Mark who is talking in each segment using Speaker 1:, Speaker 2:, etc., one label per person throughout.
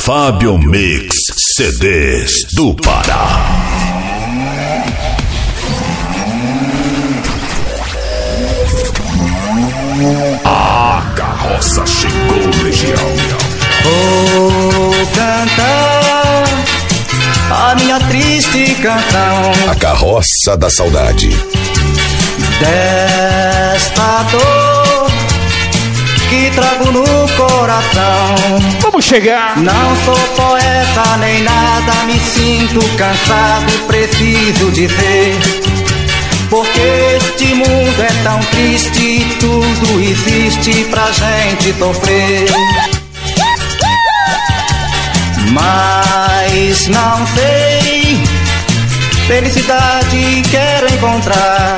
Speaker 1: Fábio Mix CDs do Pará. A carroça chegou, região.
Speaker 2: Vou cantar a minha triste canção,
Speaker 1: A carroça da saudade.
Speaker 2: desta dor que trago no coração.
Speaker 3: Vamos chegar.
Speaker 2: Não sou poeta nem nada, me sinto cansado, preciso dizer. Porque este mundo é tão triste e tudo existe pra gente sofrer. Mas não sei, felicidade quero encontrar.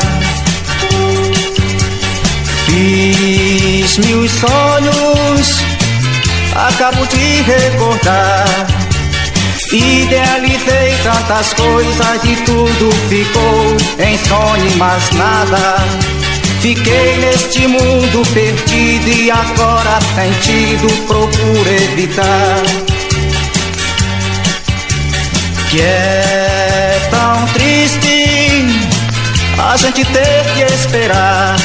Speaker 2: Fiz mil sonhos, acabo de recordar. Idealizei tantas coisas e tudo ficou em sonho e mais nada. Fiquei neste mundo perdido e agora sentido procuro evitar. Que é tão triste a gente ter que esperar.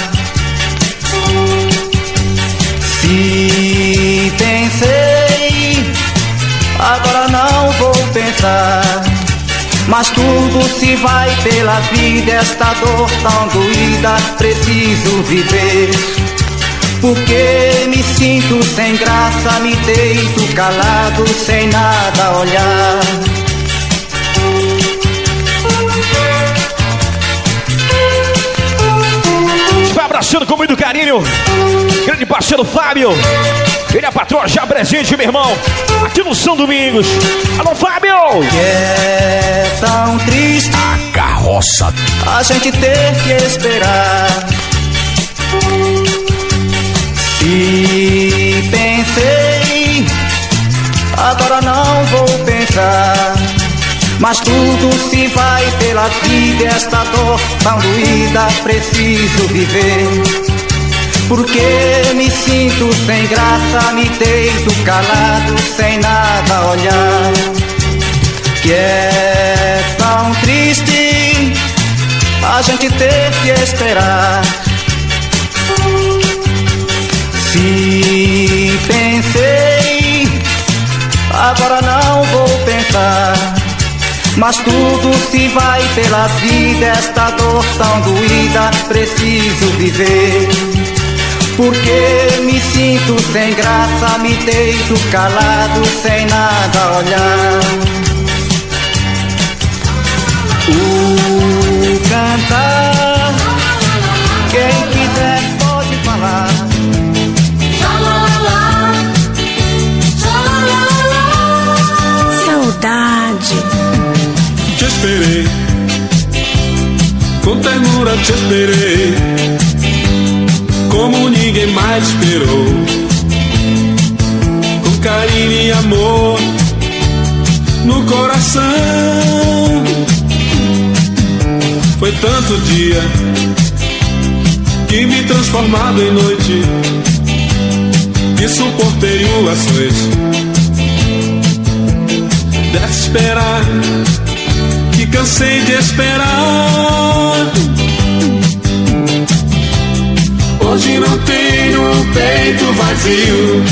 Speaker 2: Se pensei, agora não vou pensar. Mas tudo se vai pela vida, esta dor tão doída, preciso viver. Porque me sinto sem graça, me deito calado, sem nada olhar.
Speaker 3: Vai abraçando com muito carinho. Grande parceiro Fábio. Ele é a patroa já presente, meu irmão. Aqui no São Domingos. Alô, Fábio!
Speaker 2: Que é tão triste
Speaker 1: A carroça.
Speaker 2: a gente ter que esperar. Se pensei, agora não vou pensar. Mas tudo se vai pela vida, esta dor tão doída, preciso viver. Porque me sinto sem graça, me deito calado, sem nada olhar. Que é tão triste a gente ter que esperar. Se pensei, agora não vou pensar. Mas tudo se vai pela vida, esta dor tão doída, preciso viver. Porque me sinto sem graça, me deito calado, sem nada olhar. Cantar, quem quiser pode falar.
Speaker 4: Saudade.
Speaker 5: Te esperei, com ternura te esperei, como ninguém mais esperou. Com carinho e amor no coração. Foi tanto dia que me transformado em noite, que suportei o açoite dessa esperar, que cansei de esperar. Hoje não tenho o peito vazio,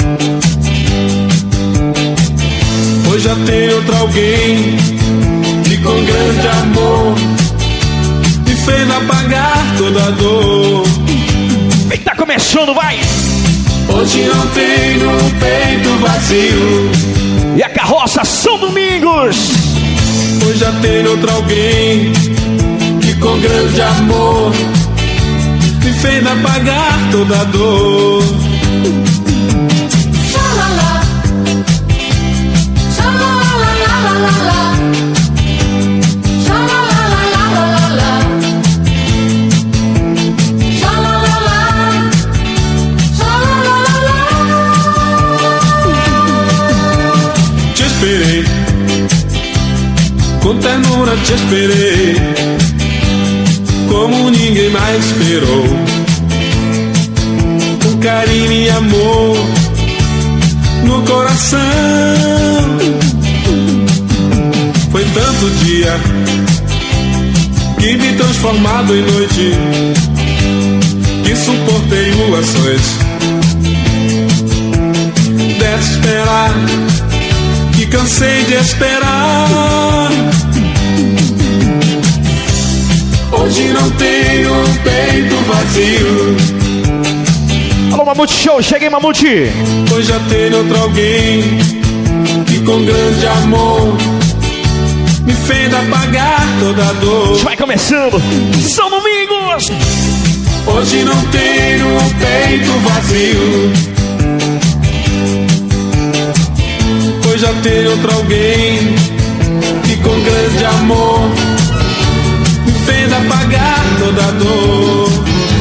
Speaker 5: hoje já tem outro alguém que com grande amor me fez apagar toda a dor.
Speaker 3: Vem que tá começando, vai!
Speaker 5: Hoje não tenho o peito vazio,
Speaker 3: E a carroça São Domingos.
Speaker 5: hoje já tem outro alguém que com grande amor me fez apagar toda a dor. Te esperei, com ternura te esperei, como ninguém mais esperou. Com carinho e amor no coração. certo dia que me transformado em noite, que suportei ações dessa esperar, que cansei de esperar. Hoje não tenho o peito vazio.
Speaker 3: Alô, Mamute Show, cheguei, Mamute.
Speaker 5: Pois já tenho outro alguém que com grande amor me fez apagar toda a dor.
Speaker 3: Vai começando, São Domingos.
Speaker 5: Hoje não tenho o peito vazio, pois já tenho outro alguém que com grande amor me fez apagar toda a dor.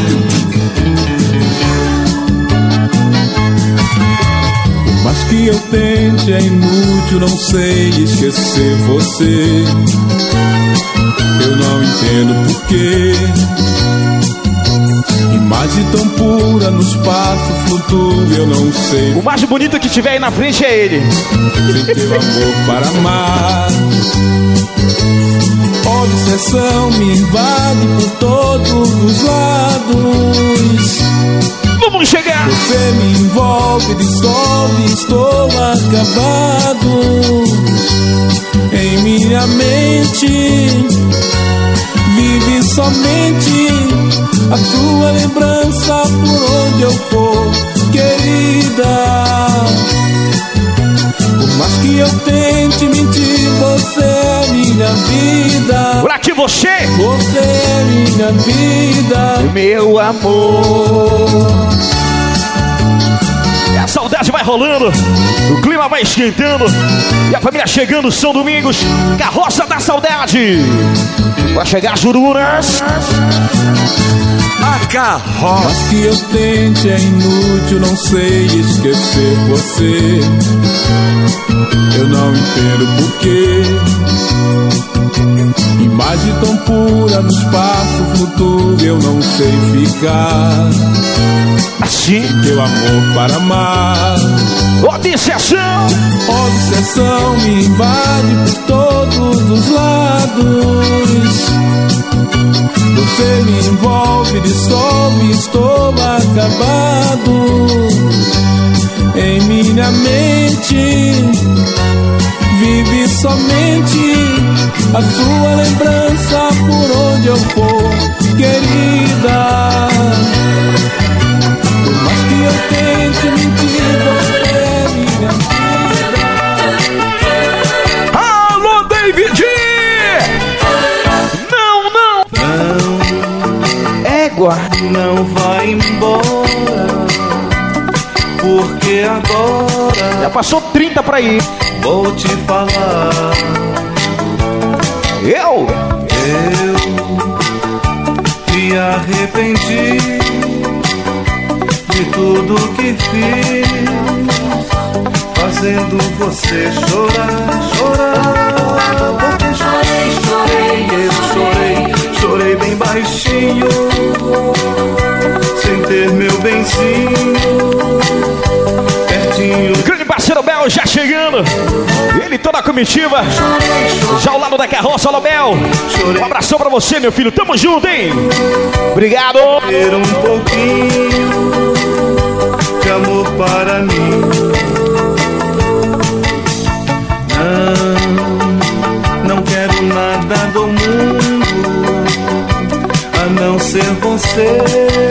Speaker 5: Por mais que eu tente, é inútil, não sei esquecer você. Eu não entendo porquê. Imagem tão pura no espaço flutua, eu não sei.
Speaker 3: O mais bonito que tiver aí na frente é ele.
Speaker 5: Sem teu amor para amar, obsessão me invade por todos os lados.
Speaker 3: Vamos chegar.
Speaker 5: Você me envolve, dissolve, estou acabado. Em minha mente vive somente a sua lembrança por onde eu for, querida. Por mais que eu tente mentir, você é minha vida.
Speaker 3: Por aqui você
Speaker 5: é minha vida,
Speaker 3: meu amor. E a saudade vai rolando, o clima vai esquentando, e a família chegando, São Domingos, Carroça da Saudade. Vai chegar Jurunas. A carroça.
Speaker 5: Mas que eu tente, é inútil, não sei esquecer você. Eu não entendo porquê. Imagem tão pura no espaço flutua, eu não sei ficar.
Speaker 3: Assim,
Speaker 5: teu amor para amar.
Speaker 3: Obsessão
Speaker 5: me invade por todos os lados. Você me envolve, dissolve, estou acabado. Em minha mente vive somente a sua lembrança por onde eu for, querida. Por mais que eu tente mentir, você é minha vida.
Speaker 3: Alô, David!
Speaker 2: Não vai embora, porque agora
Speaker 3: já passou 30 pra ir.
Speaker 2: Vou te falar.
Speaker 3: Eu
Speaker 2: me arrependi de tudo que fiz, fazendo você chorar. Porque chorei bem baixinho, sem ter meu benzinho pertinho.
Speaker 3: Grande parceiro Bel já chegando, ele toda a comitiva, já ao lado da carroça. Alô, Bel, um abração pra você, meu filho, tamo junto, hein? Obrigado.
Speaker 2: Ter um pouquinho de amor para mim. Não quero nada do mundo a não ser você,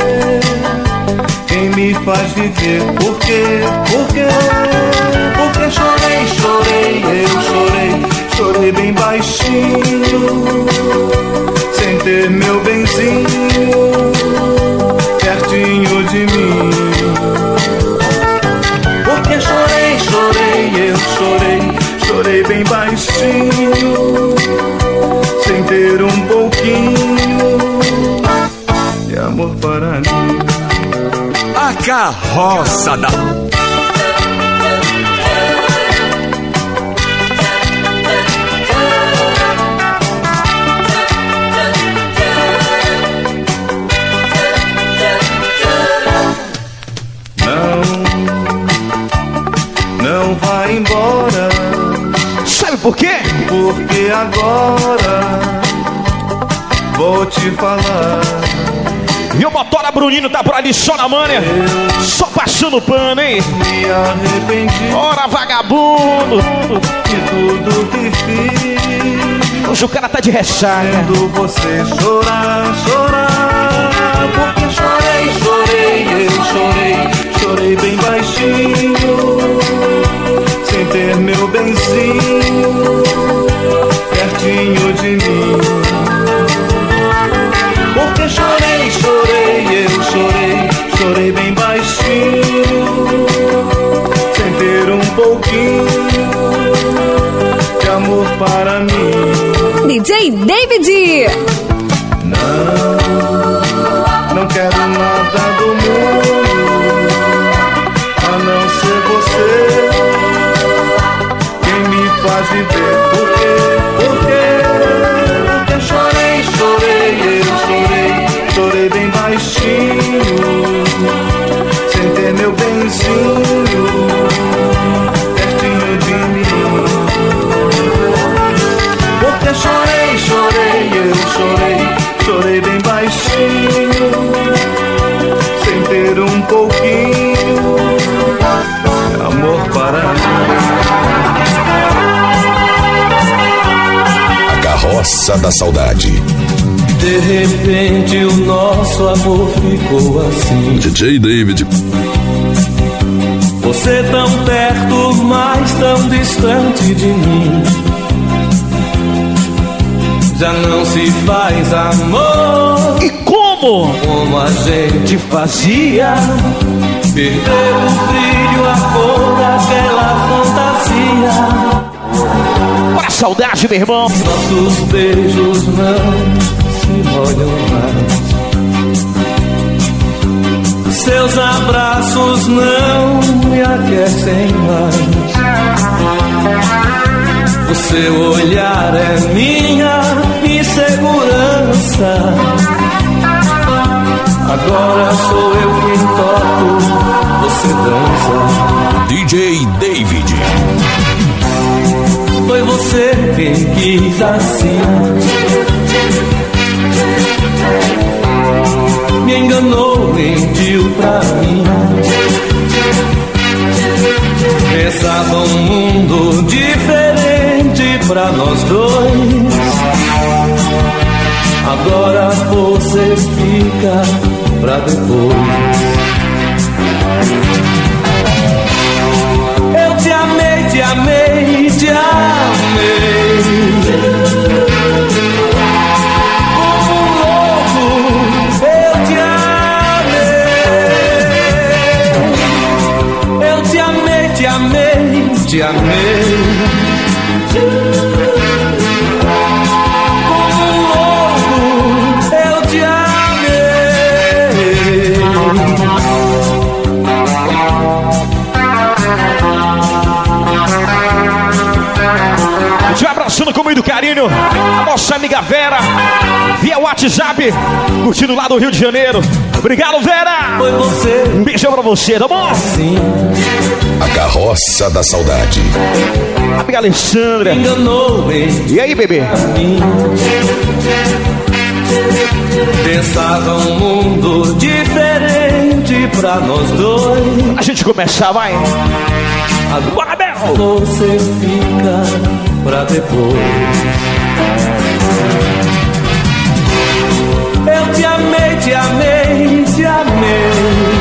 Speaker 2: quem me faz viver. Porque chorei bem baixinho, sem ter meu benzinho pertinho de mim. Porque chorei bem baixinho, sem ter um pouquinho de amor para mim.
Speaker 1: A carroça da...
Speaker 2: Não vai embora,
Speaker 3: por quê?
Speaker 2: Porque agora vou te falar.
Speaker 3: E o motora Bruninho tá por ali só na manha, só passando pano, hein?
Speaker 2: Me arrependi.
Speaker 3: Ora, vagabundo,
Speaker 2: de tudo que fiz.
Speaker 3: hoje o cara tá de ressaca.
Speaker 2: Vendo você chorar, chorar. Porque chorei, chorei bem baixinho, sem ter meu benzinho pertinho de mim. Porque chorei bem baixinho, sem ter um pouquinho de amor para mim.
Speaker 4: DJ David!
Speaker 2: Não quero nada do mundo, a não ser você, quem me faz viver. Porque chorei bem baixinho, sem ter meu benzinho pertinho de mim. Porque chorei bem baixinho, sem ter um pouquinho de amor para mim.
Speaker 1: A Carroça da Saudade.
Speaker 5: De repente o nosso amor ficou assim.
Speaker 1: DJ David.
Speaker 5: Você tão perto, mas tão distante de mim. Já não se faz amor.
Speaker 3: E como?
Speaker 5: Como a gente fazia. Perdeu o brilho, a cor daquela fantasia.
Speaker 3: Para a saudade, meu irmão.
Speaker 5: Nossos beijos não se molham mais. Seus abraços não me aquecem mais. O seu olhar é minha insegurança. Agora sou eu quem toco, você dança.
Speaker 1: DJ David.
Speaker 5: Foi você quem quis assim. Me enganou, mentiu pra mim. Pensava um mundo diferente pra nós dois. Agora você fica pra depois. Eu te amei, te amei, te amei. Como um louco, eu te amei. Eu te amei, te amei, te amei. Como um louco, eu te amei.
Speaker 3: Te abraçando com muito carinho, a nossa amiga Vera, via WhatsApp, curtindo lá do Rio de Janeiro. Obrigado, Vera!
Speaker 5: Foi você.
Speaker 3: Um beijão pra você, tá bom?
Speaker 5: Sim.
Speaker 1: A Carroça da Saudade.
Speaker 3: Amiga Alessandra.
Speaker 5: Enganou,
Speaker 3: E aí, bebê?
Speaker 5: Pensava um mundo diferente pra nós dois.
Speaker 3: A gente começar, vai. Bora, Bel!
Speaker 5: Você fica pra depois. Eu te amei, te amei, te amei.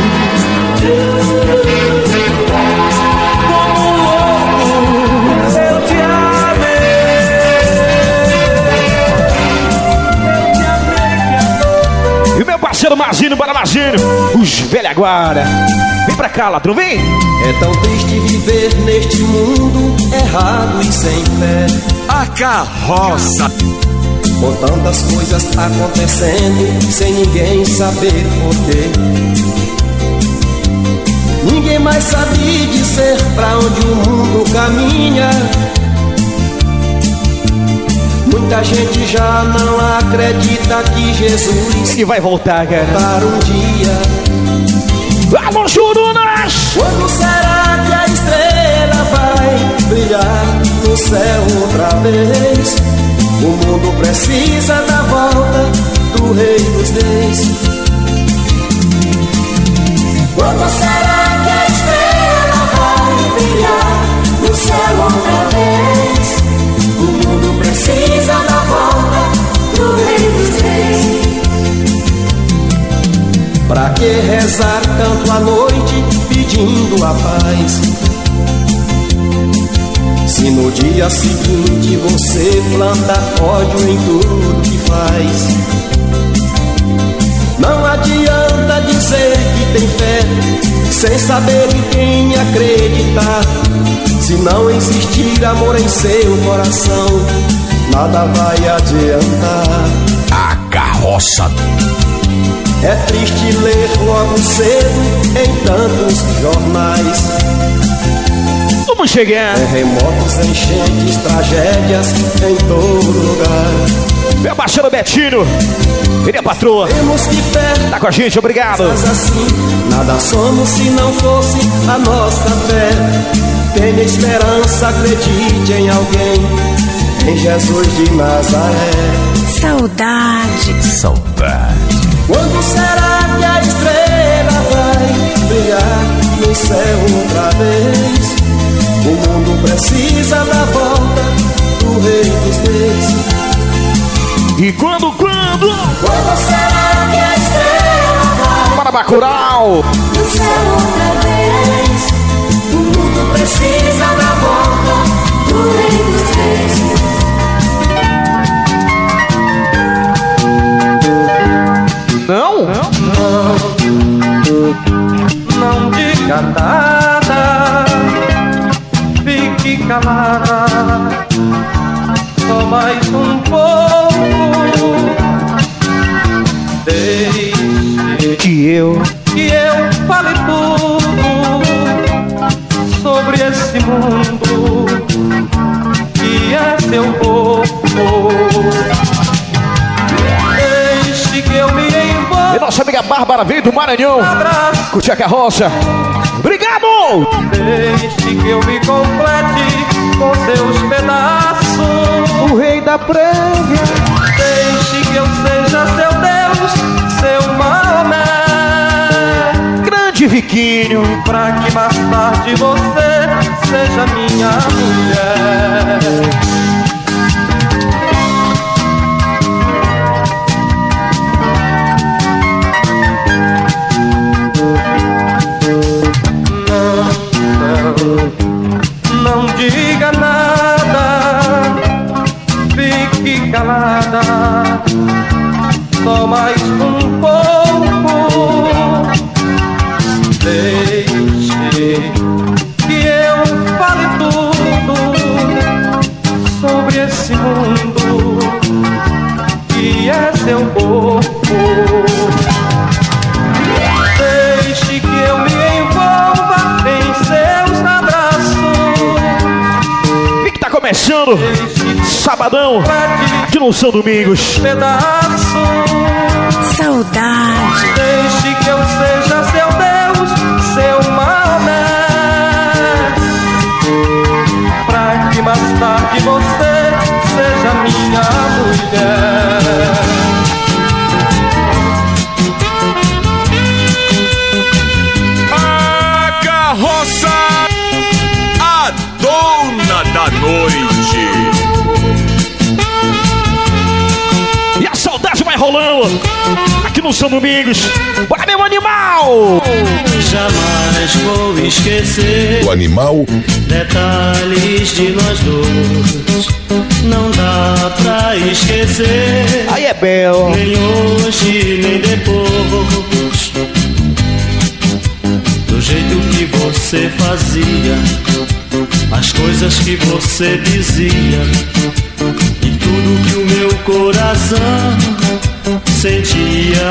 Speaker 5: Como um louco, eu te amei. Eu te amei, te amei.
Speaker 3: E o meu parceiro Mazinho, bora Mazinho, os velha guarda. Vem pra cá, ladrão, vem!
Speaker 6: É tão triste viver neste mundo errado e sem fé,
Speaker 1: A Carroça.
Speaker 6: com tantas coisas acontecendo sem ninguém saber porquê. Ninguém mais sabe dizer pra onde o mundo caminha. Muita gente já não acredita que Jesus
Speaker 3: Ele vai voltar, cara.
Speaker 6: voltar um dia.
Speaker 3: Vamos, Jurunas!
Speaker 6: Quando será que a estrela vai brilhar no céu vez. O mundo precisa da volta do Rei dos Reis.
Speaker 4: Quando será que a estrela vai brilhar no céu outra vez? O mundo precisa da volta do Rei dos Reis.
Speaker 6: Pra que rezar tanto à noite pedindo a paz? Se no dia seguinte você planta ódio em tudo que faz. Não adianta dizer que tem fé sem saber em quem acreditar. Se não existir amor em seu coração, nada vai adiantar.
Speaker 1: A carroça.
Speaker 6: É triste ler logo cedo em tantos jornais.
Speaker 3: Vamos chegar.
Speaker 6: Terremotos, enchentes, tragédias em todo lugar.
Speaker 3: Meu parceiro Betinho, ele é patroa.
Speaker 6: Temos que fé.
Speaker 3: Tá com a gente, obrigado.
Speaker 6: Assim, nada somos se não fosse a nossa fé. Tenha esperança, acredite em alguém, em Jesus de Nazaré.
Speaker 7: Saudade.
Speaker 1: Saudade.
Speaker 6: Quando será que a estrela vai brilhar no céu outra vez? O mundo precisa da volta do Rei dos Reis.
Speaker 3: E quando?
Speaker 4: Quando será que a estrela vai
Speaker 3: Para Bacurau.
Speaker 4: no céu outra vez? O mundo precisa da volta do Rei dos Reis.
Speaker 6: Não diga nada, fique calada, só mais um pouco. Deixe
Speaker 3: Que eu
Speaker 6: fale tudo sobre esse mundo que é seu corpo. Deixe que eu me envolva.
Speaker 3: E nossa amiga Bárbara veio do Maranhão. Curte a carroça. Obrigado!
Speaker 6: Deixe que eu me complete com seus pedaços.
Speaker 3: O rei da prega.
Speaker 6: Deixe que eu seja seu Deus, seu Maomé.
Speaker 3: Grande Viquinho.
Speaker 6: Pra que mais tarde você seja minha mulher. Não diga nada, fique calada, só mais um pouco. Deixe que eu fale tudo sobre esse mundo que é seu corpo. Deixe que eu me envolva em seus abraços.
Speaker 3: Fique tá começando. Sabadão. De não são domingos.
Speaker 6: Pedaços.
Speaker 7: Saudade.
Speaker 6: Deixe que eu seja seu Deus, seu Maomé. Pra que mais tarde você seja minha mulher.
Speaker 1: Carroça, a dona da noite.
Speaker 3: E a saudade vai rolando. Aqui no São Domingos. Bora, meu animal!
Speaker 8: Jamais vou esquecer
Speaker 1: O animal
Speaker 8: detalhes de nós dois. Não dá pra esquecer,
Speaker 3: Aí é Bel.
Speaker 8: nem hoje nem depois. Do jeito que você fazia, as coisas que você dizia, e tudo que o meu coração sentia.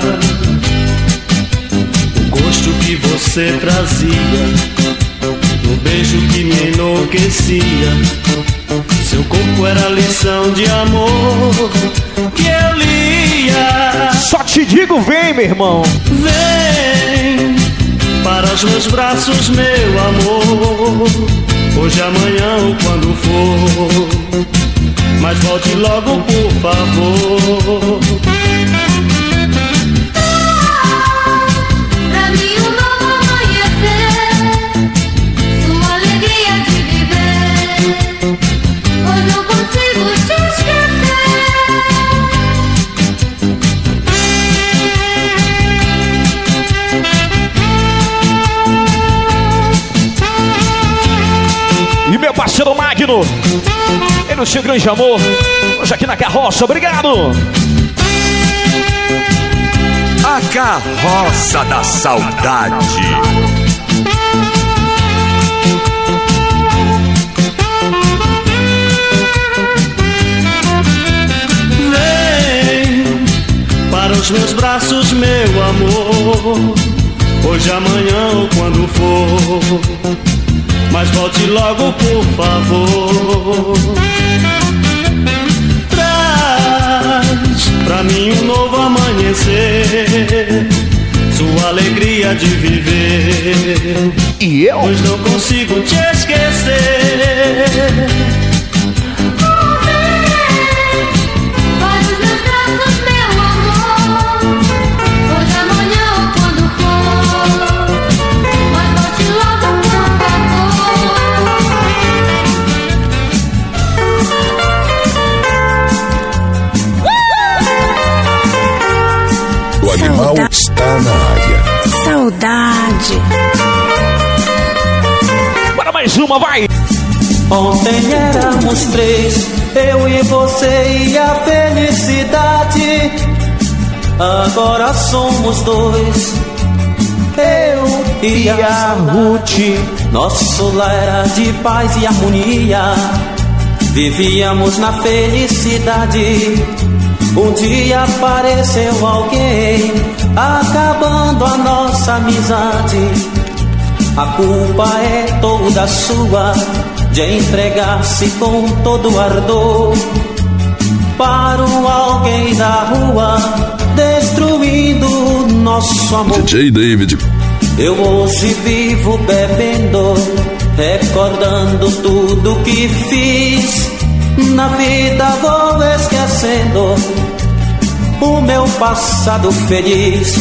Speaker 8: O gosto que você trazia, o beijo que me enlouquecia. Seu corpo era lição de amor que eu lia.
Speaker 3: Só te digo, vem, meu irmão.
Speaker 8: Vem para os meus braços, meu amor. hoje, amanhã ou quando for, mas volte logo, por favor.
Speaker 4: Pra mim um novo amanhecer, sua alegria de viver, hoje não consigo te esquecer.
Speaker 3: E meu parceiro Magno, ele é o seu grande amor, hoje aqui na carroça, obrigado.
Speaker 1: A carroça da saudade.
Speaker 8: Vem para os meus braços, meu amor, hoje, amanhã ou quando for, mas volte logo, por favor. Traz pra mim um novo amanhecer, sua alegria de viver,
Speaker 3: e eu?
Speaker 8: Pois não consigo te esquecer.
Speaker 4: Vai nos meus braços, meu amor, hoje, amanhã ou quando for, mas volte logo, por
Speaker 1: O animal está na área.
Speaker 7: Saudade.
Speaker 3: Bora mais uma, vai!
Speaker 6: Ontem éramos três, eu e você e a felicidade. Agora somos dois, eu e a Ruth. Nosso lar era de paz e harmonia, vivíamos na felicidade. Um dia apareceu alguém, acabando a nossa amizade. A culpa é toda sua, de entregar-se com todo ardor para um alguém da rua, destruindo nosso amor.
Speaker 1: DJ David.
Speaker 6: Eu hoje vivo bebendo, recordando tudo que fiz. Na vida vou esquecendo o meu passado feliz.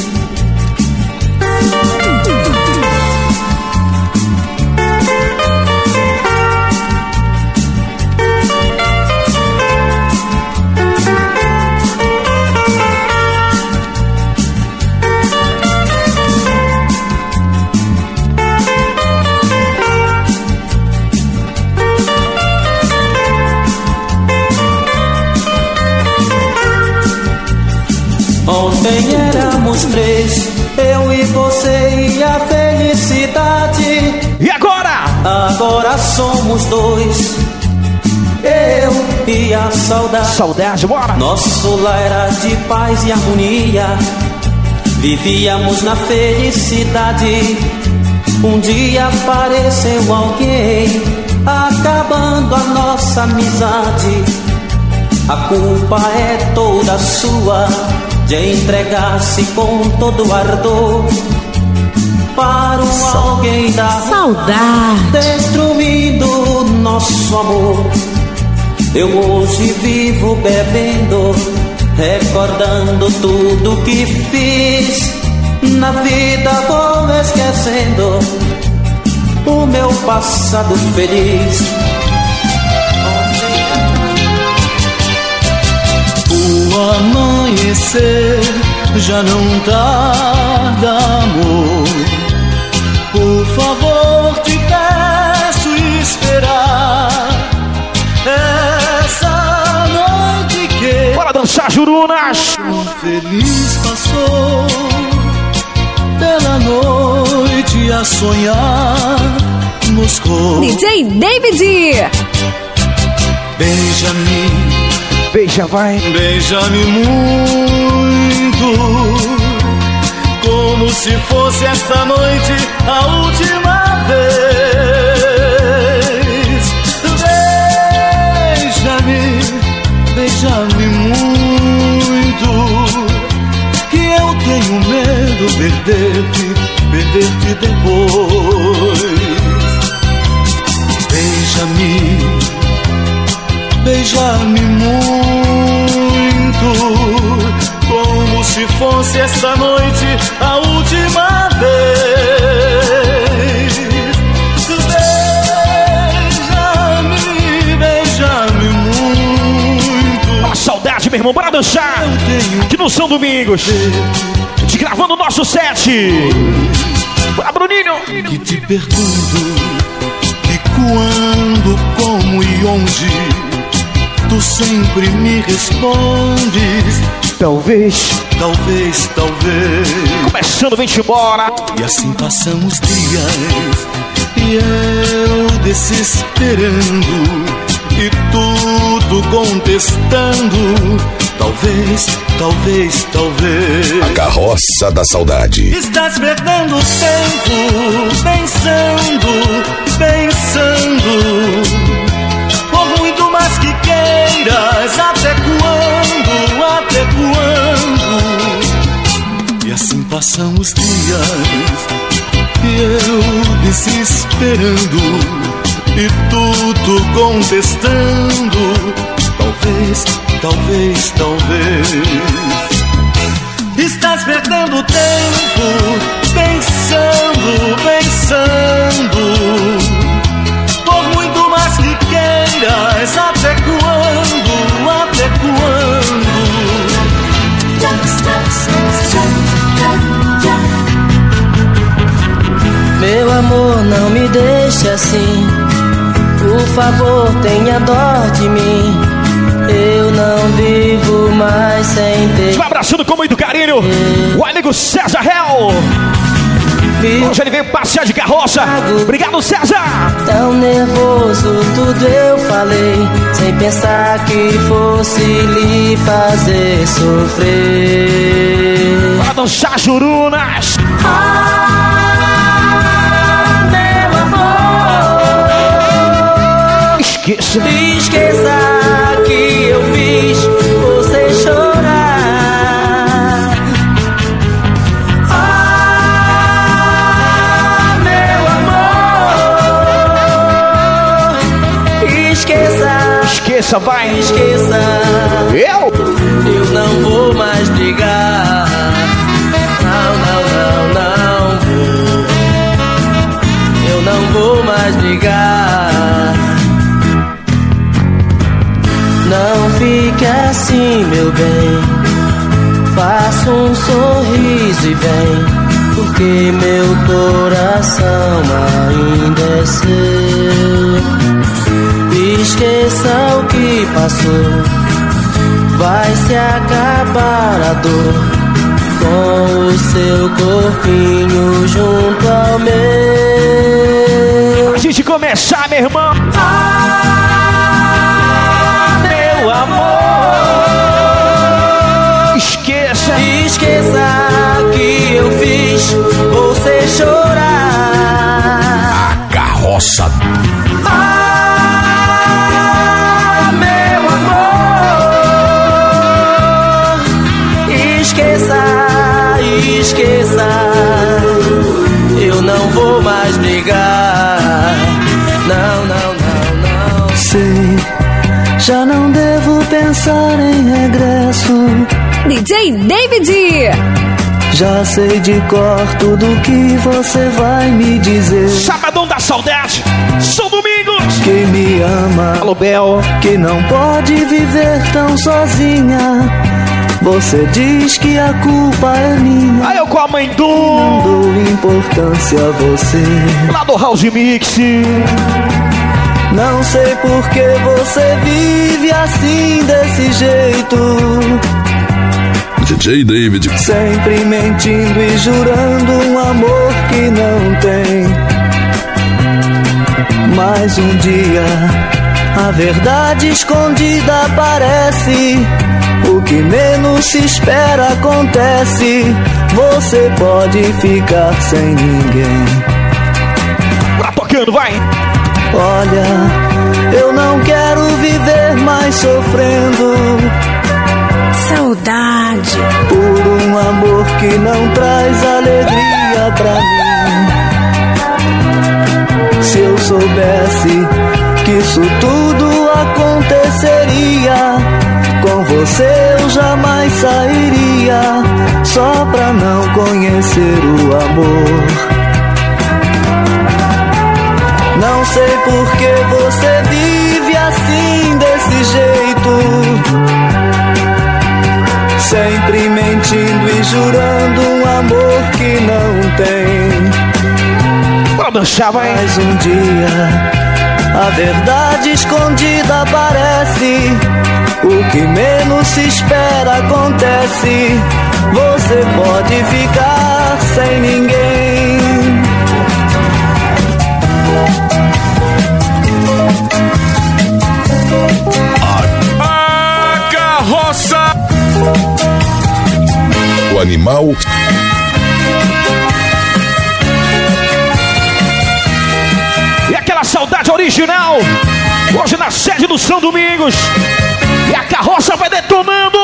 Speaker 6: Ontem éramos três, eu e você e a felicidade.
Speaker 3: E agora?
Speaker 6: Agora somos dois, eu e a saudade.
Speaker 3: Saudade, bora!
Speaker 6: Nosso lar era de paz e harmonia, vivíamos na felicidade. Um dia apareceu alguém, acabando a nossa amizade. A culpa é toda sua, de entregar-se com todo ardor para um alguém da rua,
Speaker 7: Saudade.
Speaker 6: destruindo nosso amor. Eu hoje vivo bebendo, recordando tudo que fiz. Na vida vou esquecendo o meu passado feliz.
Speaker 8: O amanhecer já não tarda, amor. Por favor, te peço esperar essa noite que
Speaker 3: Bora dançar, Jurunas!
Speaker 8: feliz passou pela noite a sonhar nos cor.
Speaker 7: DJ David.
Speaker 8: Beija-me,
Speaker 3: Beija, vai!
Speaker 8: beija-me muito, como se fosse esta noite a última vez. Beija-me, beija-me muito, que eu tenho medo perder-te depois. beija-me muito, como se fosse esta noite a última vez. Beija-me muito.
Speaker 3: A saudade, meu irmão, bora dançar aqui no São Domingos, te gravando o nosso set. Bora, Bruninho.
Speaker 8: Que te pergunto, e quando, como e onde, tu sempre me respondes.
Speaker 3: Talvez,
Speaker 8: talvez, talvez.
Speaker 3: Começando, vem-te embora.
Speaker 8: E assim passam os dias, e eu desesperando, e tudo contestando. Talvez, talvez, talvez.
Speaker 1: A carroça da saudade.
Speaker 8: Estás perdendo tempo, pensando, pensando. Por muito mais que queiras, até quando, até quando? E assim passam os dias, e eu desesperando, e tudo contestando. Talvez, talvez, talvez. Estás perdendo tempo, pensando, pensando. Por muito mais que queiras, até quando, até quando?
Speaker 6: Meu amor, não me deixe assim. Por favor, tenha dó de mim. Eu não vivo mais sem ter.
Speaker 3: Te abraçando com muito carinho o amigo César Hell. Hoje ele veio passear de carroça. Obrigado, César.
Speaker 6: Tão nervoso, tudo eu falei, sem pensar que fosse lhe fazer sofrer.
Speaker 3: Para dançar jurunas.
Speaker 6: Meu amor,
Speaker 3: Esqueça.
Speaker 6: esqueça que eu fiz você chorar. Meu amor, esqueça.
Speaker 3: Esqueça, vai.
Speaker 6: Esqueça.
Speaker 3: Eu
Speaker 6: não vou mais brigar. Não, não, não, não vou. Eu não vou mais brigar. Não fique assim, meu bem. Faça um sorriso e vem, porque meu coração ainda é seu. Esqueça o que passou, vai se acabar a dor com o seu corpinho junto ao meu.
Speaker 3: A gente começar, meu irmão.
Speaker 6: Meu amor,
Speaker 3: Esqueça.
Speaker 6: esqueça que eu fiz você chorar.
Speaker 1: A carroça.
Speaker 6: Meu amor, esqueça, esqueça. Eu não vou mais brigar. Não, não, não, não. Sei, já não devo pensar em regresso.
Speaker 7: DJ David.
Speaker 6: Já sei de cor tudo que você vai me dizer.
Speaker 3: Sabadão da saudade. São Domingos.
Speaker 6: Que me ama,
Speaker 3: Alô, Bel.
Speaker 6: que não pode viver tão sozinha. Você diz que a culpa é minha.
Speaker 3: Aí eu com a mãe
Speaker 6: Não
Speaker 3: do
Speaker 6: dou importância a você.
Speaker 3: lá do House Mix.
Speaker 6: Não sei por que você vive assim, desse jeito.
Speaker 1: DJ David.
Speaker 6: Sempre mentindo e jurando um amor que não tem. Mas um dia a verdade escondida aparece. O que menos se espera acontece. Você pode ficar sem ninguém.
Speaker 3: Tá tocando, vai.
Speaker 6: Olha, eu não quero viver mais sofrendo
Speaker 7: Saudade.
Speaker 6: por um amor que não traz alegria pra mim. Se eu soubesse que isso tudo
Speaker 2: aconteceria. Com você eu jamais sairia, só pra não conhecer o amor. Não sei por que você vive assim, desse jeito, sempre mentindo e jurando um amor que não tem.
Speaker 3: Bora dançar, vai.
Speaker 2: Mas um dia a verdade escondida aparece, o que menos se espera acontece. Você pode ficar sem ninguém.
Speaker 5: A carroça.
Speaker 1: O animal.
Speaker 3: E aquela saudade original, hoje na sede do São Domingos. E a carroça vai detonando.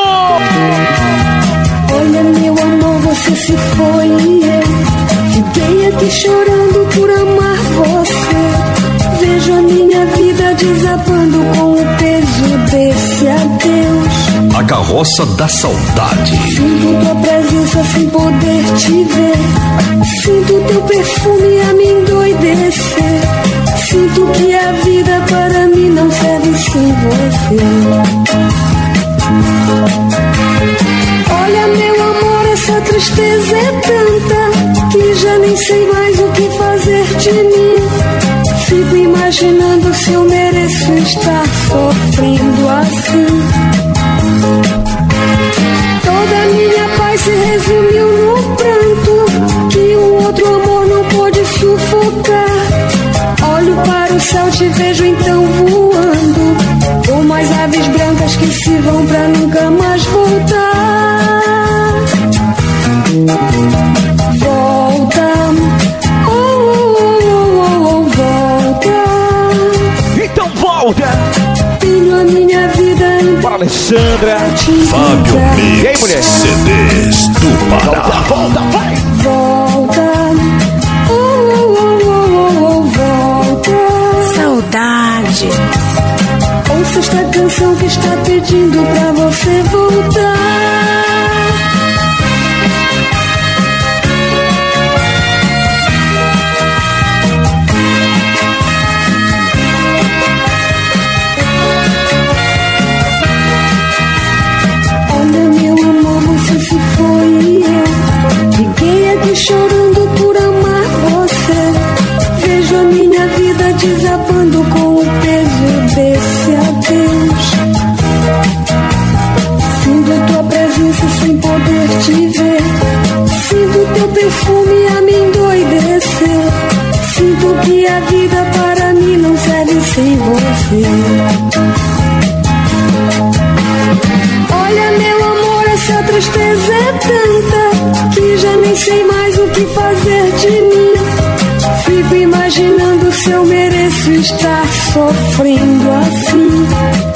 Speaker 4: Olha, meu amor, você se foi e eu fiquei aqui chorando por amar você. Vejo a minha vida desabando com o peso desse adeus.
Speaker 1: A carroça da saudade.
Speaker 4: Sinto tua presença sem poder te ver. Sinto teu perfume a me endoidecer. Sinto que a vida para mim não serve sem você. Olha, meu amor, essa tristeza é tanta que já nem sei mais o que fazer de mim. Fico imaginando se eu mereço estar sofrendo assim. Toda minha paz se resumiu no pranto que um outro amor não pôde sufocar. Olho para o céu, te vejo então voando, como as aves brancas que se vão pra nunca mais voltar. Volta, oh, oh, oh, oh, volta.
Speaker 3: Então volta.
Speaker 4: Tenho a minha vida em
Speaker 3: Bora, Alessandra.
Speaker 1: Fábio
Speaker 3: E aí,
Speaker 1: Mix
Speaker 3: mulher?
Speaker 1: CDs do Pará.
Speaker 3: Volta, vai.
Speaker 4: volta. Oh, oh, oh, oh, oh, volta.
Speaker 7: Saudade.
Speaker 4: Ouça esta canção que está pedindo pra você voltar. Olha, meu amor, você se foi e eu fiquei aqui chorando por amar você. Vejo a minha vida desabando com o peso desse adeus. Sinto tua presença sem poder te ver. Sinto teu perfume a me endoidecer. Sinto que a vida para mim não serve sem você. Olha, meu amor, essa tristeza é tanta que já nem sei mais o que fazer de mim. Fico imaginando se eu mereço estar sofrendo assim.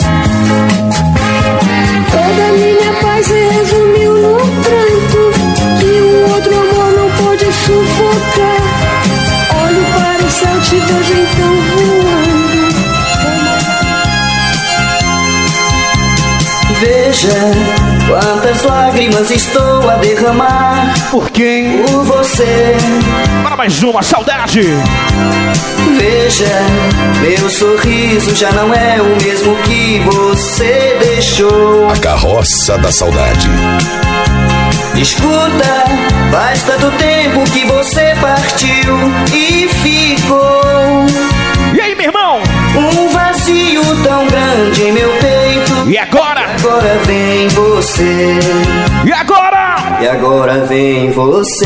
Speaker 4: Toda minha paz se resumiu no pranto que um outro amor não pôde sufocar. Olho para o céu, te vejo então voando.
Speaker 2: Veja quantas lágrimas estou a derramar.
Speaker 3: Por quem?
Speaker 2: Por você.
Speaker 3: Para mais uma, saudade.
Speaker 2: Veja, meu sorriso já não é o mesmo que você deixou.
Speaker 1: A carroça da saudade.
Speaker 2: Escuta, faz tanto tempo que você partiu e ficou
Speaker 3: E aí, meu irmão?
Speaker 2: um vazio tão grande em meu peito.
Speaker 3: E agora?
Speaker 2: Agora vem você.
Speaker 3: E agora?
Speaker 2: E agora vem você,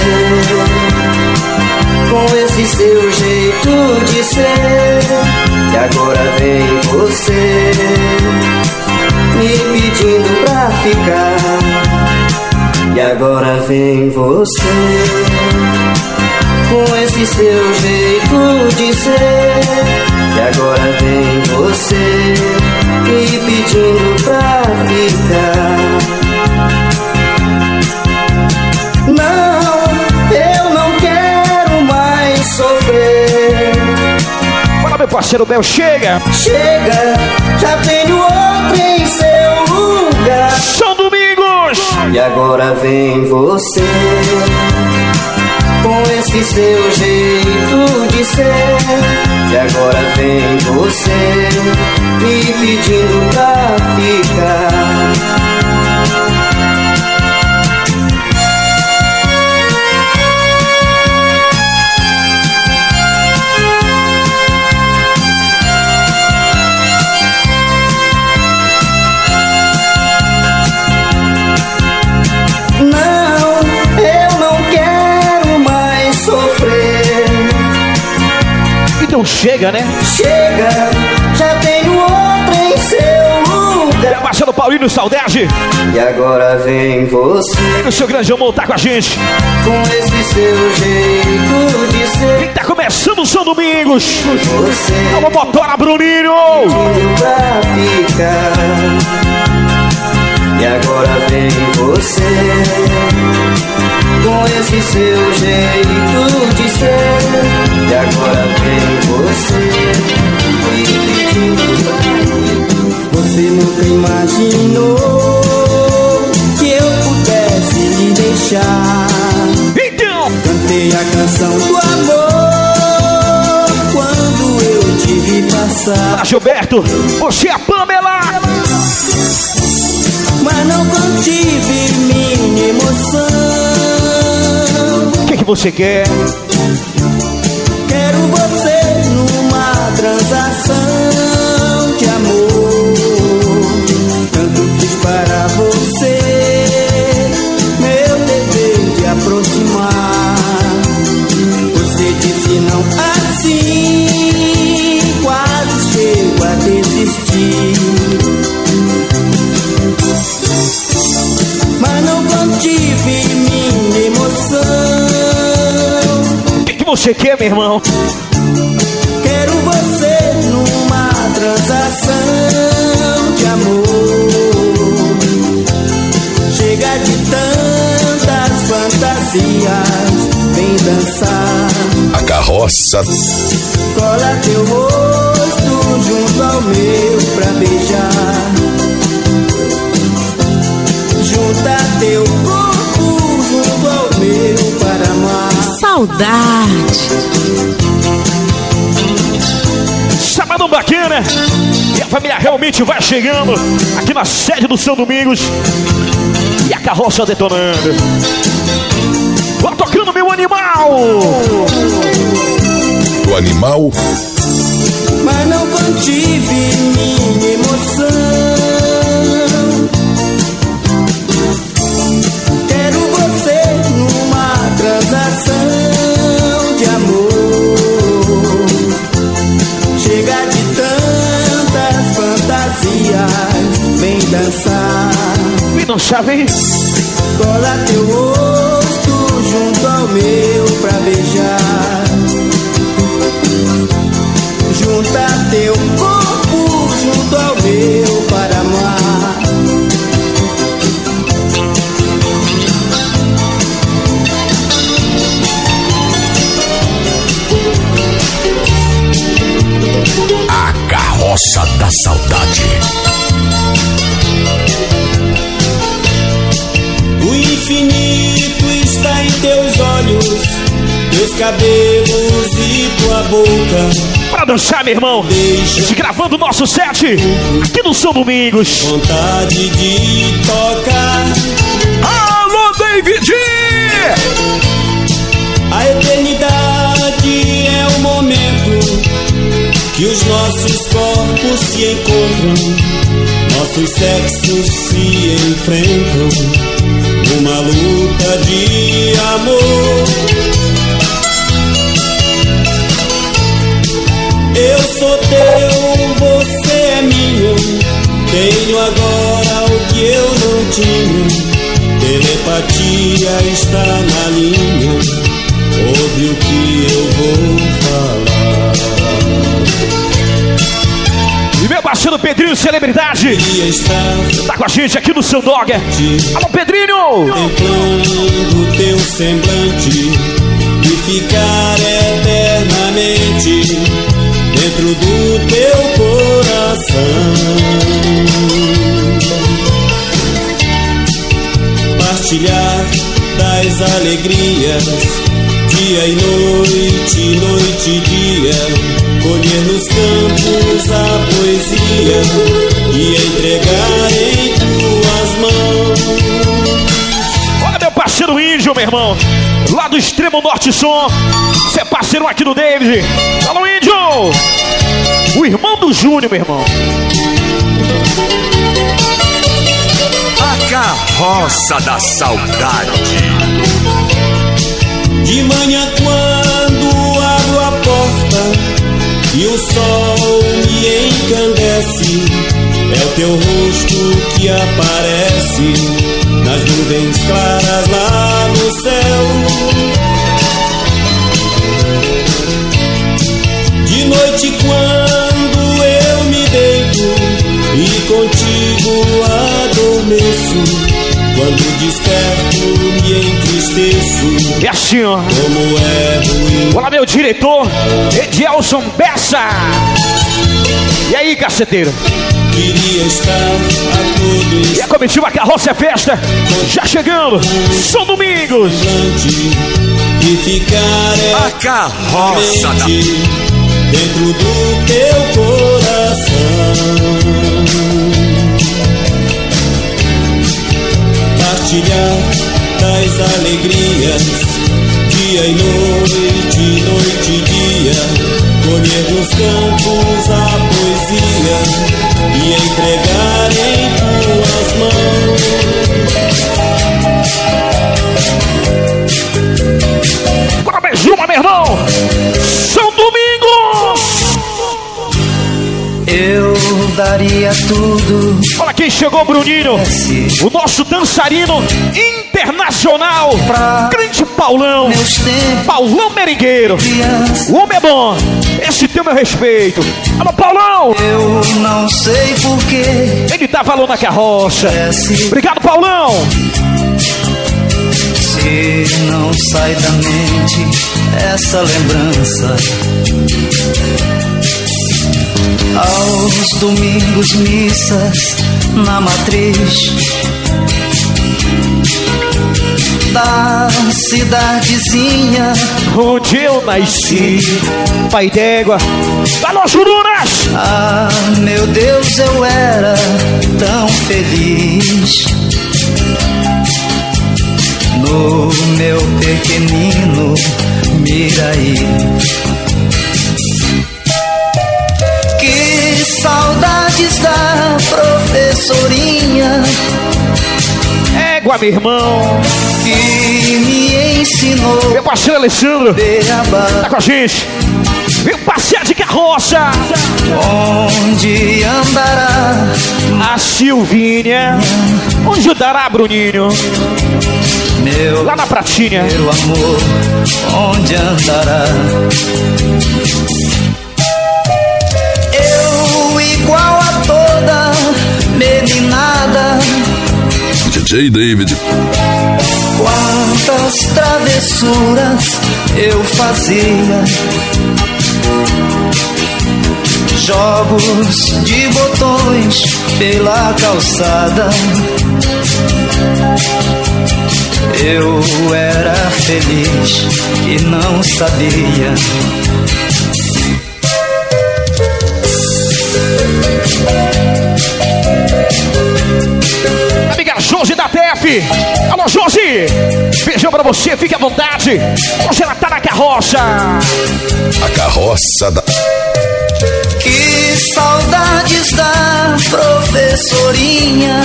Speaker 2: com esse seu jeito de ser. E agora vem você, me pedindo pra ficar. E agora vem você, com esse seu jeito de ser. E agora vem você, me pedindo pra ficar. Não, eu não quero mais sofrer.
Speaker 3: Fala, meu parceiro Bel, chega.
Speaker 2: Chega, já
Speaker 6: agora vem você, com esse seu jeito de ser. E agora vem você, me pedindo pra ficar.
Speaker 3: Então chega, né?
Speaker 6: Chega, já tenho outra em seu lugar.
Speaker 3: Marcelo Paulinho, saudade.
Speaker 6: E agora vem você,
Speaker 3: e o seu grande amor tá com a gente,
Speaker 6: com esse seu jeito de ser.
Speaker 3: E tá começando o São Domingos.
Speaker 6: Você,
Speaker 3: alô motora Bruninho,
Speaker 6: pra ficar. E agora vem você, com esse seu jeito de ser. E agora vem você, você nunca imaginou que eu pudesse lhe deixar.
Speaker 3: Então
Speaker 6: cantei a canção do amor quando eu te vi passar.
Speaker 3: Gilberto, você é a Pamela,
Speaker 6: mas não contive minha emoção.
Speaker 3: O que você quer?
Speaker 6: Quero você numa transação de amor. Tanto fiz para você, meu dever de aproximar. Você disse não assim, quase chego a desistir. Mas não contive minha emoção.
Speaker 3: O que você quer, meu irmão?
Speaker 6: Quero você numa transação de amor. Chega de tantas fantasias, vem dançar.
Speaker 1: A carroça.
Speaker 6: Cola teu rosto junto ao meu pra beijar. Junta teu corpo junto ao meu para amar.
Speaker 7: Saudade.
Speaker 3: Sabadão bacana. E a família realmente vai chegando aqui na sede do São Domingos. E a carroça detonando. Vai tocando meu animal.
Speaker 1: O animal.
Speaker 6: Mas não contive minha emoção. Quero você numa transação de amor. Chega de tantas fantasias, vem dançar.
Speaker 3: Me dançar, vem.
Speaker 6: Cola teu rosto junto ao meu pra beijar. Junta teu corpo junto ao meu para amar.
Speaker 1: A carroça da saudade.
Speaker 8: O infinito está em teus olhos, teus cabelos e tua boca.
Speaker 3: Pra dançar, meu irmão.
Speaker 8: Deixa
Speaker 3: gravando o nosso set aqui no São Domingos.
Speaker 8: Vontade de tocar.
Speaker 3: Alô, David!
Speaker 8: A eternidade é o momento que os nossos corpos se encontram, nossos sexos se enfrentam numa luta de amor. Eu sou teu, você é minha. Tenho agora o que eu não tinha. Telepatia está na linha. Ouve o que eu vou falar.
Speaker 3: E meu parceiro Pedrinho, celebridade, tá com a gente aqui no seu Dog. Alô, Pedrinho!
Speaker 8: Contemplando teu semblante e ficar eternamente dentro do teu coração. Partilhar
Speaker 6: traz alegrias, dia e noite, noite e dia. Colher nos campos a poesia e entregar em tuas mãos.
Speaker 3: Olha meu parceiro Índio, meu irmão, lá do Extremo Norte Som. Você é parceiro aqui do David. Alô, Índio! O irmão do Júnior, meu irmão.
Speaker 1: A Carroça da Saudade.
Speaker 6: De manhã quando abro a porta e o sol me encandece, é o teu rosto que aparece nas nuvens claras lá no céu. De noite quando eu me deito e contigo adormeço, quando desperto me entristeço.
Speaker 3: É assim, ó.
Speaker 6: Como é ruim.
Speaker 3: Olá, meu diretor, Edielson Bessa. E aí, caceteiro?
Speaker 6: Queria estar a todos.
Speaker 3: E a comitiva Carroça é Festa, já chegando. São Domingos.
Speaker 6: E ficar
Speaker 1: A Carroça da...
Speaker 6: dentro do teu coração. Partilhar das alegrias, dia e noite, noite e dia. Colher nos campos a poesia e entregar em tuas mãos.
Speaker 3: Bora mais uma, meu irmão. São Domingos.
Speaker 2: Eu daria tudo.
Speaker 3: Olha quem chegou, Bruninho. O nosso dançarino internacional. Grande Paulão. Paulão Merengueiro. O homem é bom. Esse tem o meu respeito. Alô, Paulão.
Speaker 2: Eu não sei porquê.
Speaker 3: Ele dá valor na carroça. Obrigado, Paulão.
Speaker 2: Se não sai da mente essa lembrança, aos domingos missas na matriz da cidadezinha
Speaker 3: onde eu nasci, Pai d'Égua. Alô, Jurunas!
Speaker 2: Ah, meu Deus, eu era tão feliz no meu pequenino Miraí. Que saudades da professorinha
Speaker 3: Égua, meu irmão,
Speaker 2: que me ensinou.
Speaker 3: Meu parceiro Alessandro
Speaker 2: Beabá.
Speaker 3: tá com a gente. Vem passear de carroça.
Speaker 2: Onde andará
Speaker 3: a Silvinha? Onde andará, Bruninho?
Speaker 2: Meu,
Speaker 3: lá na pratinha.
Speaker 2: Meu amor, onde andará? Eu igual a toda meninada.
Speaker 1: DJ David.
Speaker 2: Quantas travessuras eu fazia, jogos de botões pela calçada. Eu era feliz e não sabia.
Speaker 3: Amiga Josi da TF. Alô, Josi. Beijão pra você, fique à vontade. Hoje ela tá na carroça.
Speaker 1: A Carroça da...
Speaker 2: Que saudades da professorinha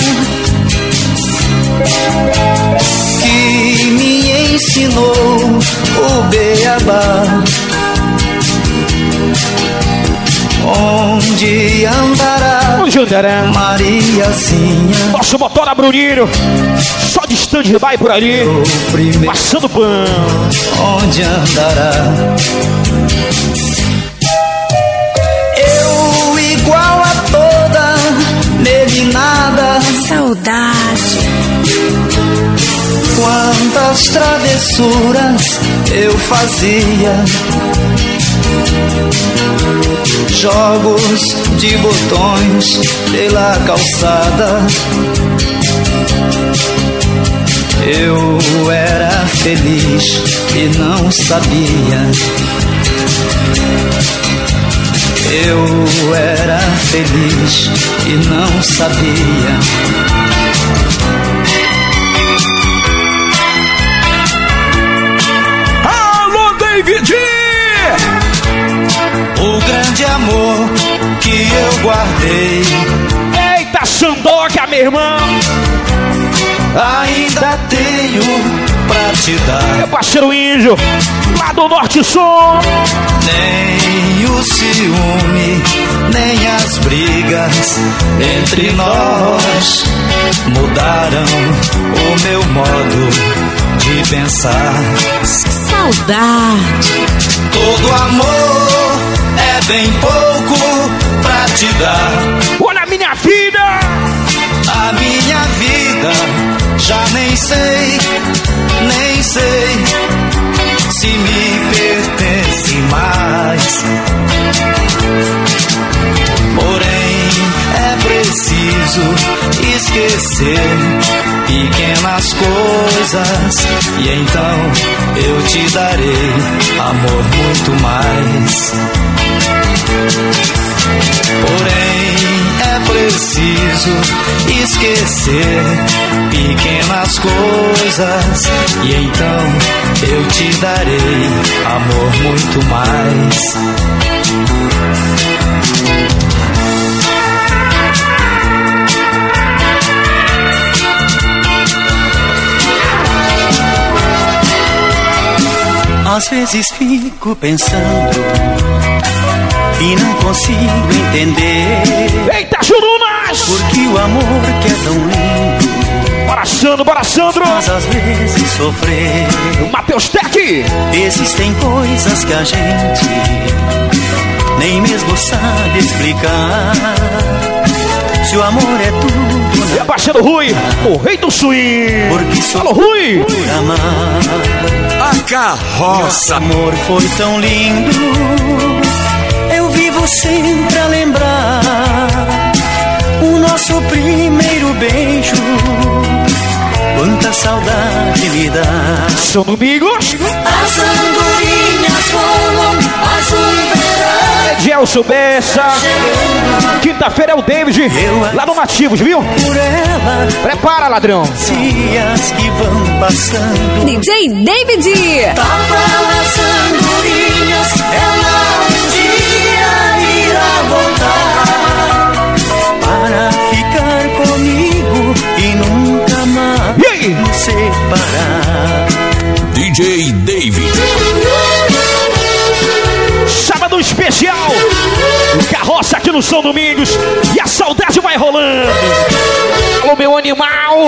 Speaker 2: que me ensinou o beabá. Onde andará?
Speaker 3: Onde andará?
Speaker 2: Mariazinha.
Speaker 3: Nosso motor Bruninho, só de stand-by por ali, passando pano.
Speaker 2: Onde andará? Eu igual a toda meninada.
Speaker 7: Saudade.
Speaker 2: Quantas travessuras eu fazia, jogos de botões pela calçada. Eu era feliz e não sabia. Eu era feliz e não sabia.
Speaker 3: Alô, David!
Speaker 2: O grande amor que eu guardei.
Speaker 3: Eita, Sandoca, meu irmão!
Speaker 2: Ainda tenho pra te dar.
Speaker 3: Meu parceiro índio, lá do Norte Sul.
Speaker 2: Nem o ciúme, nem as brigas entre nós mudaram o meu modo de pensar.
Speaker 7: Saudade.
Speaker 2: Todo amor é bem pouco pra te dar.
Speaker 3: Olha a minha vida!
Speaker 2: A minha vida já nem sei se me pertence mais. Porém é preciso esquecer pequenas coisas e então eu te darei amor muito mais. Porém é preciso esquecer pequenas coisas e então eu te darei amor muito mais. Às vezes fico pensando e não consigo entender.
Speaker 3: Eita, Jurunas!
Speaker 2: Porque o amor que é tão lindo.
Speaker 3: Bora, Sandro, bora, Sandro!
Speaker 2: Mas às vezes sofrer.
Speaker 3: Matheus Tec!
Speaker 2: Existem coisas que a gente nem mesmo sabe explicar. Se o amor é tudo,
Speaker 3: E a Baixada Rui, o rei do swing!
Speaker 2: porque só
Speaker 3: Alô, Rui!
Speaker 2: por amar.
Speaker 1: A carroça.
Speaker 2: Nosso amor foi tão lindo. Eu vivo sempre a lembrar o nosso primeiro beijo. Quanta saudade me dá.
Speaker 3: São Domingos!
Speaker 4: As andorinhas voam, azul verão.
Speaker 3: Gelson Bessa! Quinta-feira é o David, lá no Nativos, viu?
Speaker 2: Por ela,
Speaker 3: Prepara, ladrão!
Speaker 2: dias que vão passando.
Speaker 7: DJ David.
Speaker 4: Toca as andorinhas, ela um dia irá voltar.
Speaker 2: Para ficar comigo e nunca mais
Speaker 3: E aí?
Speaker 2: nos separar.
Speaker 1: DJ David.
Speaker 3: Sábado especial! Carroça aqui no São Domingos e a saudade vai rolando! Alô, meu animal!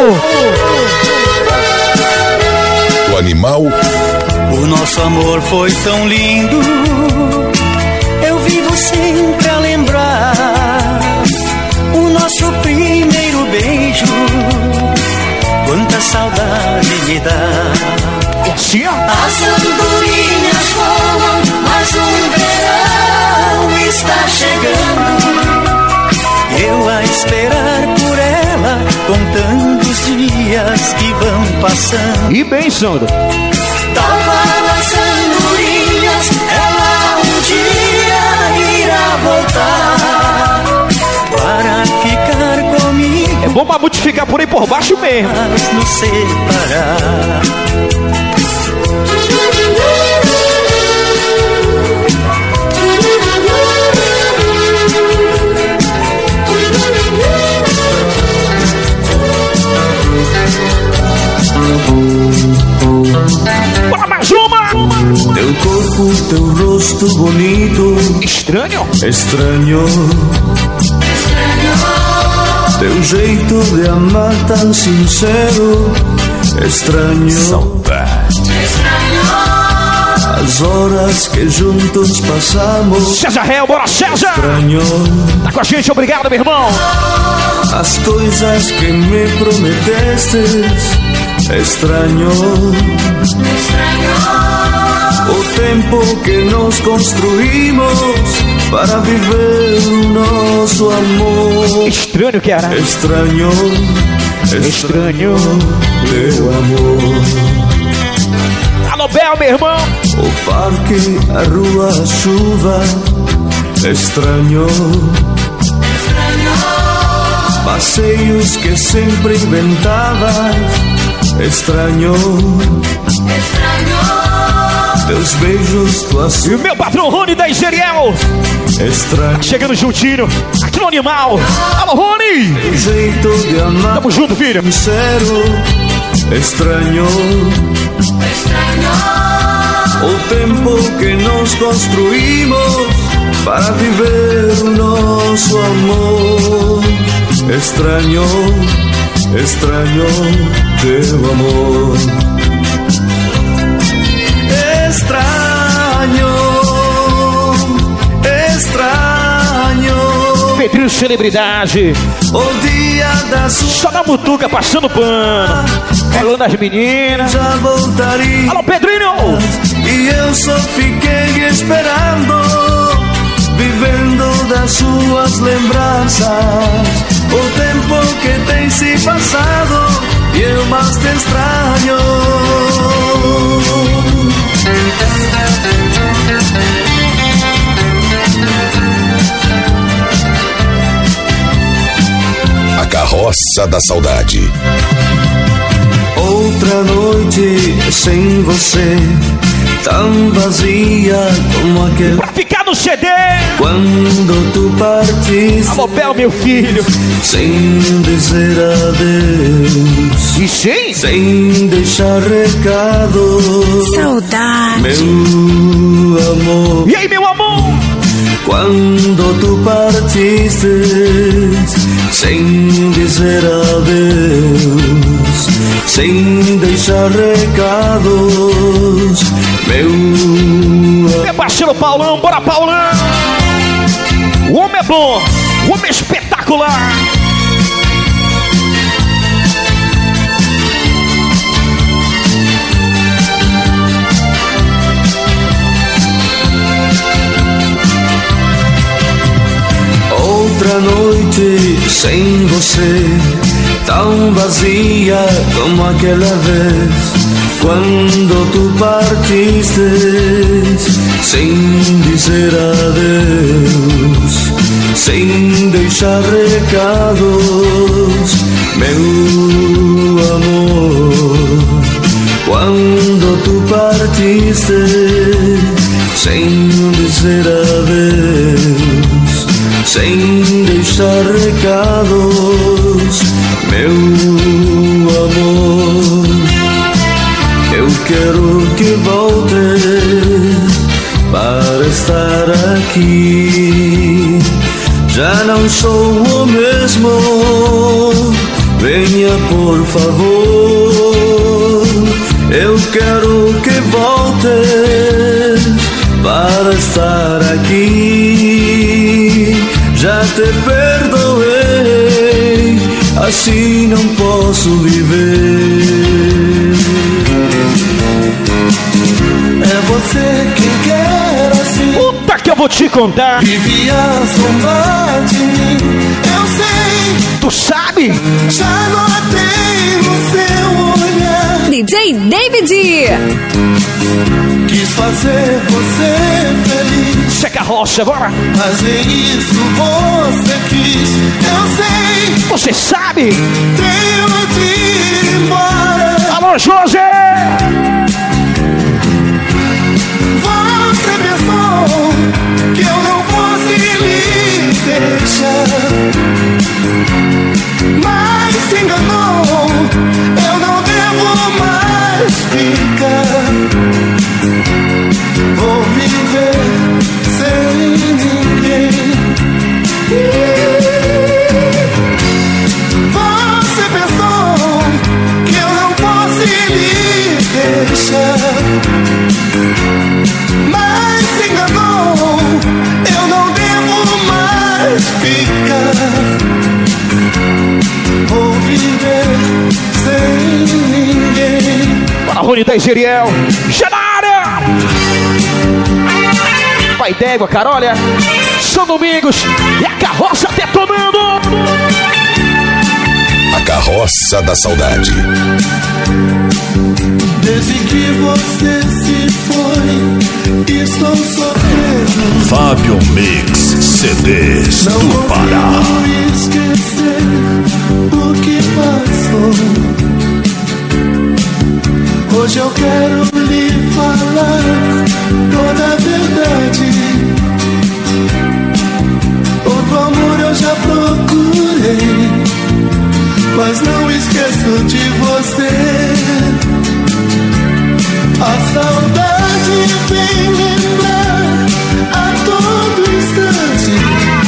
Speaker 1: O animal.
Speaker 2: O nosso amor foi tão lindo. Eu vivo sempre a lembrar o nosso primeiro beijo. Quanta saudade me dá.
Speaker 3: E assim, ó.
Speaker 4: As andorinhas voam, mas um verão está chegando.
Speaker 2: Eu a esperar por ela, contando os dias que vão passando.
Speaker 3: E bem, Sandro!
Speaker 4: Toca as andorinhas, ela um dia irá voltar.
Speaker 2: Para ficar comigo,
Speaker 3: É bom pra multiplicar por aí por baixo mesmo!
Speaker 2: mas nos separar.
Speaker 3: Bora mais uma!
Speaker 5: Teu corpo, teu rosto bonito,
Speaker 3: Estranho?
Speaker 5: estranho. Teu jeito de amar tão sincero, estranho.
Speaker 1: Saudade.
Speaker 5: As horas que juntos passamos,
Speaker 3: César Real, bora César!
Speaker 5: estranho.
Speaker 3: Tá com a gente, obrigado, meu irmão!
Speaker 5: As coisas que me prometestes, estranho. O tempo que nos construímos para viver o nosso amor,
Speaker 3: Estranho que era!
Speaker 5: estranho.
Speaker 3: estranho
Speaker 6: teu amor.
Speaker 3: Alô, Bel, meu irmão.
Speaker 6: O parque, a rua, a chuva, estranho. Passeios que sempre inventavas, estranho. Teus beijos, tuas...
Speaker 3: E o meu patrão Rony da Igeriel.
Speaker 6: Estranho.
Speaker 3: Chegando juntinho, aqui no Animal. Alô, Rony.
Speaker 6: Teu jeito de amar.
Speaker 3: Tamo junto, filho.
Speaker 6: Sincero, estranho. O tempo que nos construímos para viver o nosso amor. Estranho, estranho teu amor. Estranho, estranho.
Speaker 3: Pedrinho celebridade.
Speaker 6: O dia da sua...
Speaker 3: Só na mutuca, passando pano. Falando das meninas.
Speaker 6: Já voltaria.
Speaker 3: Alô, Pedrinho.
Speaker 6: E eu só fiquei esperando, vivendo das suas lembranças. O tempo que tem se passado e eu mais te estranho.
Speaker 1: A Carroça da Saudade.
Speaker 6: Outra noite sem você, tão vazia como aquele.
Speaker 3: Pra ficar no CD.
Speaker 6: Quando tu partiste.
Speaker 3: Alô, Bel, meu filho.
Speaker 6: Sem dizer adeus.
Speaker 3: E sim.
Speaker 6: Sem deixar recado.
Speaker 7: Saudade.
Speaker 6: Meu amor.
Speaker 3: E aí, meu amor?
Speaker 6: Quando tu partiste, sem dizer adeus, sem deixar recados, meu
Speaker 3: É parceiro Paulão, bora Paulão! O homem é bom, o homem é espetacular!
Speaker 6: Outra noite sem você, tão vazia como aquela vez. Quando tu partiste, sem dizer adeus, sem deixar recados, meu amor. Quando tu partiste, sem dizer adeus, sem deixar recados, meu amor. Eu quero que voltes para estar aqui. Já não sou o mesmo, venha por favor. Eu quero que voltes para estar aqui. Já te perdoei, assim não posso viver. É você quem quer assim.
Speaker 3: Puta que eu vou te contar.
Speaker 6: Vive a sombra de mim, eu sei.
Speaker 3: Tu sabe?
Speaker 6: Já notei no seu olhar.
Speaker 7: DJ David.
Speaker 6: Quis fazer você feliz.
Speaker 3: Seca a rocha, bora.
Speaker 6: Mas nem isso você quis. Eu sei.
Speaker 3: Você sabe?
Speaker 6: Tenho de ir embora.
Speaker 3: Alô, José!
Speaker 6: Você pensou que eu não fosse lhe deixar, mas se enganou. Eu não devo mais ficar. Vou viver sem ninguém. Você pensou que eu não fosse lhe deixar, mas se enganou. Eu não devo mais ficar. Vou viver sem ninguém.
Speaker 3: Bora, Rony da Igeriel. Genara! Pai d'égua, Carolha. São Domingos. E a carroça detonando.
Speaker 1: A Carroça Carroça da Saudade.
Speaker 5: Desde que você se foi, estou sofrendo.
Speaker 9: Fábio Mix CDs
Speaker 5: Não
Speaker 9: do Pará.
Speaker 5: consigo esquecer o que passou. Hoje eu quero lhe falar toda a verdade. Outro amor eu já procurei, mas não esqueço de você. A saudade vem lembrar a todo instante.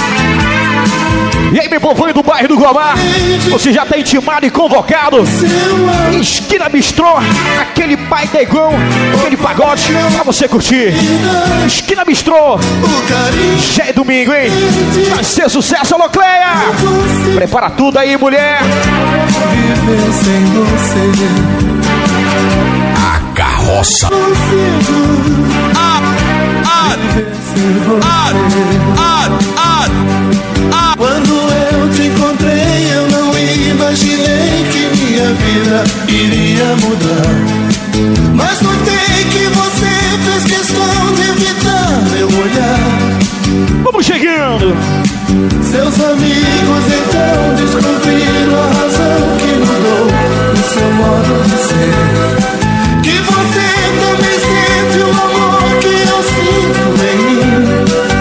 Speaker 3: E aí, meu povo do bairro do Guamá, você já tá intimado e convocado. Esquina Bistrô, aquele pai negão, aquele pagode pra você curtir. Esquina Bistrô, já é domingo, hein? Vai ser sucesso, alô Cleia! Prepara tudo aí, mulher.
Speaker 5: Viver sem você.
Speaker 9: A Carroça.
Speaker 5: Quando eu te encontrei, eu não imaginei que minha vida iria mudar. Mas notei que você fez questão de evitar meu olhar.
Speaker 3: Vamos chegando.
Speaker 5: Seus amigos então descobriram a razão que mudou no seu modo de ser. Que você também sente o amor que eu sinto em mim.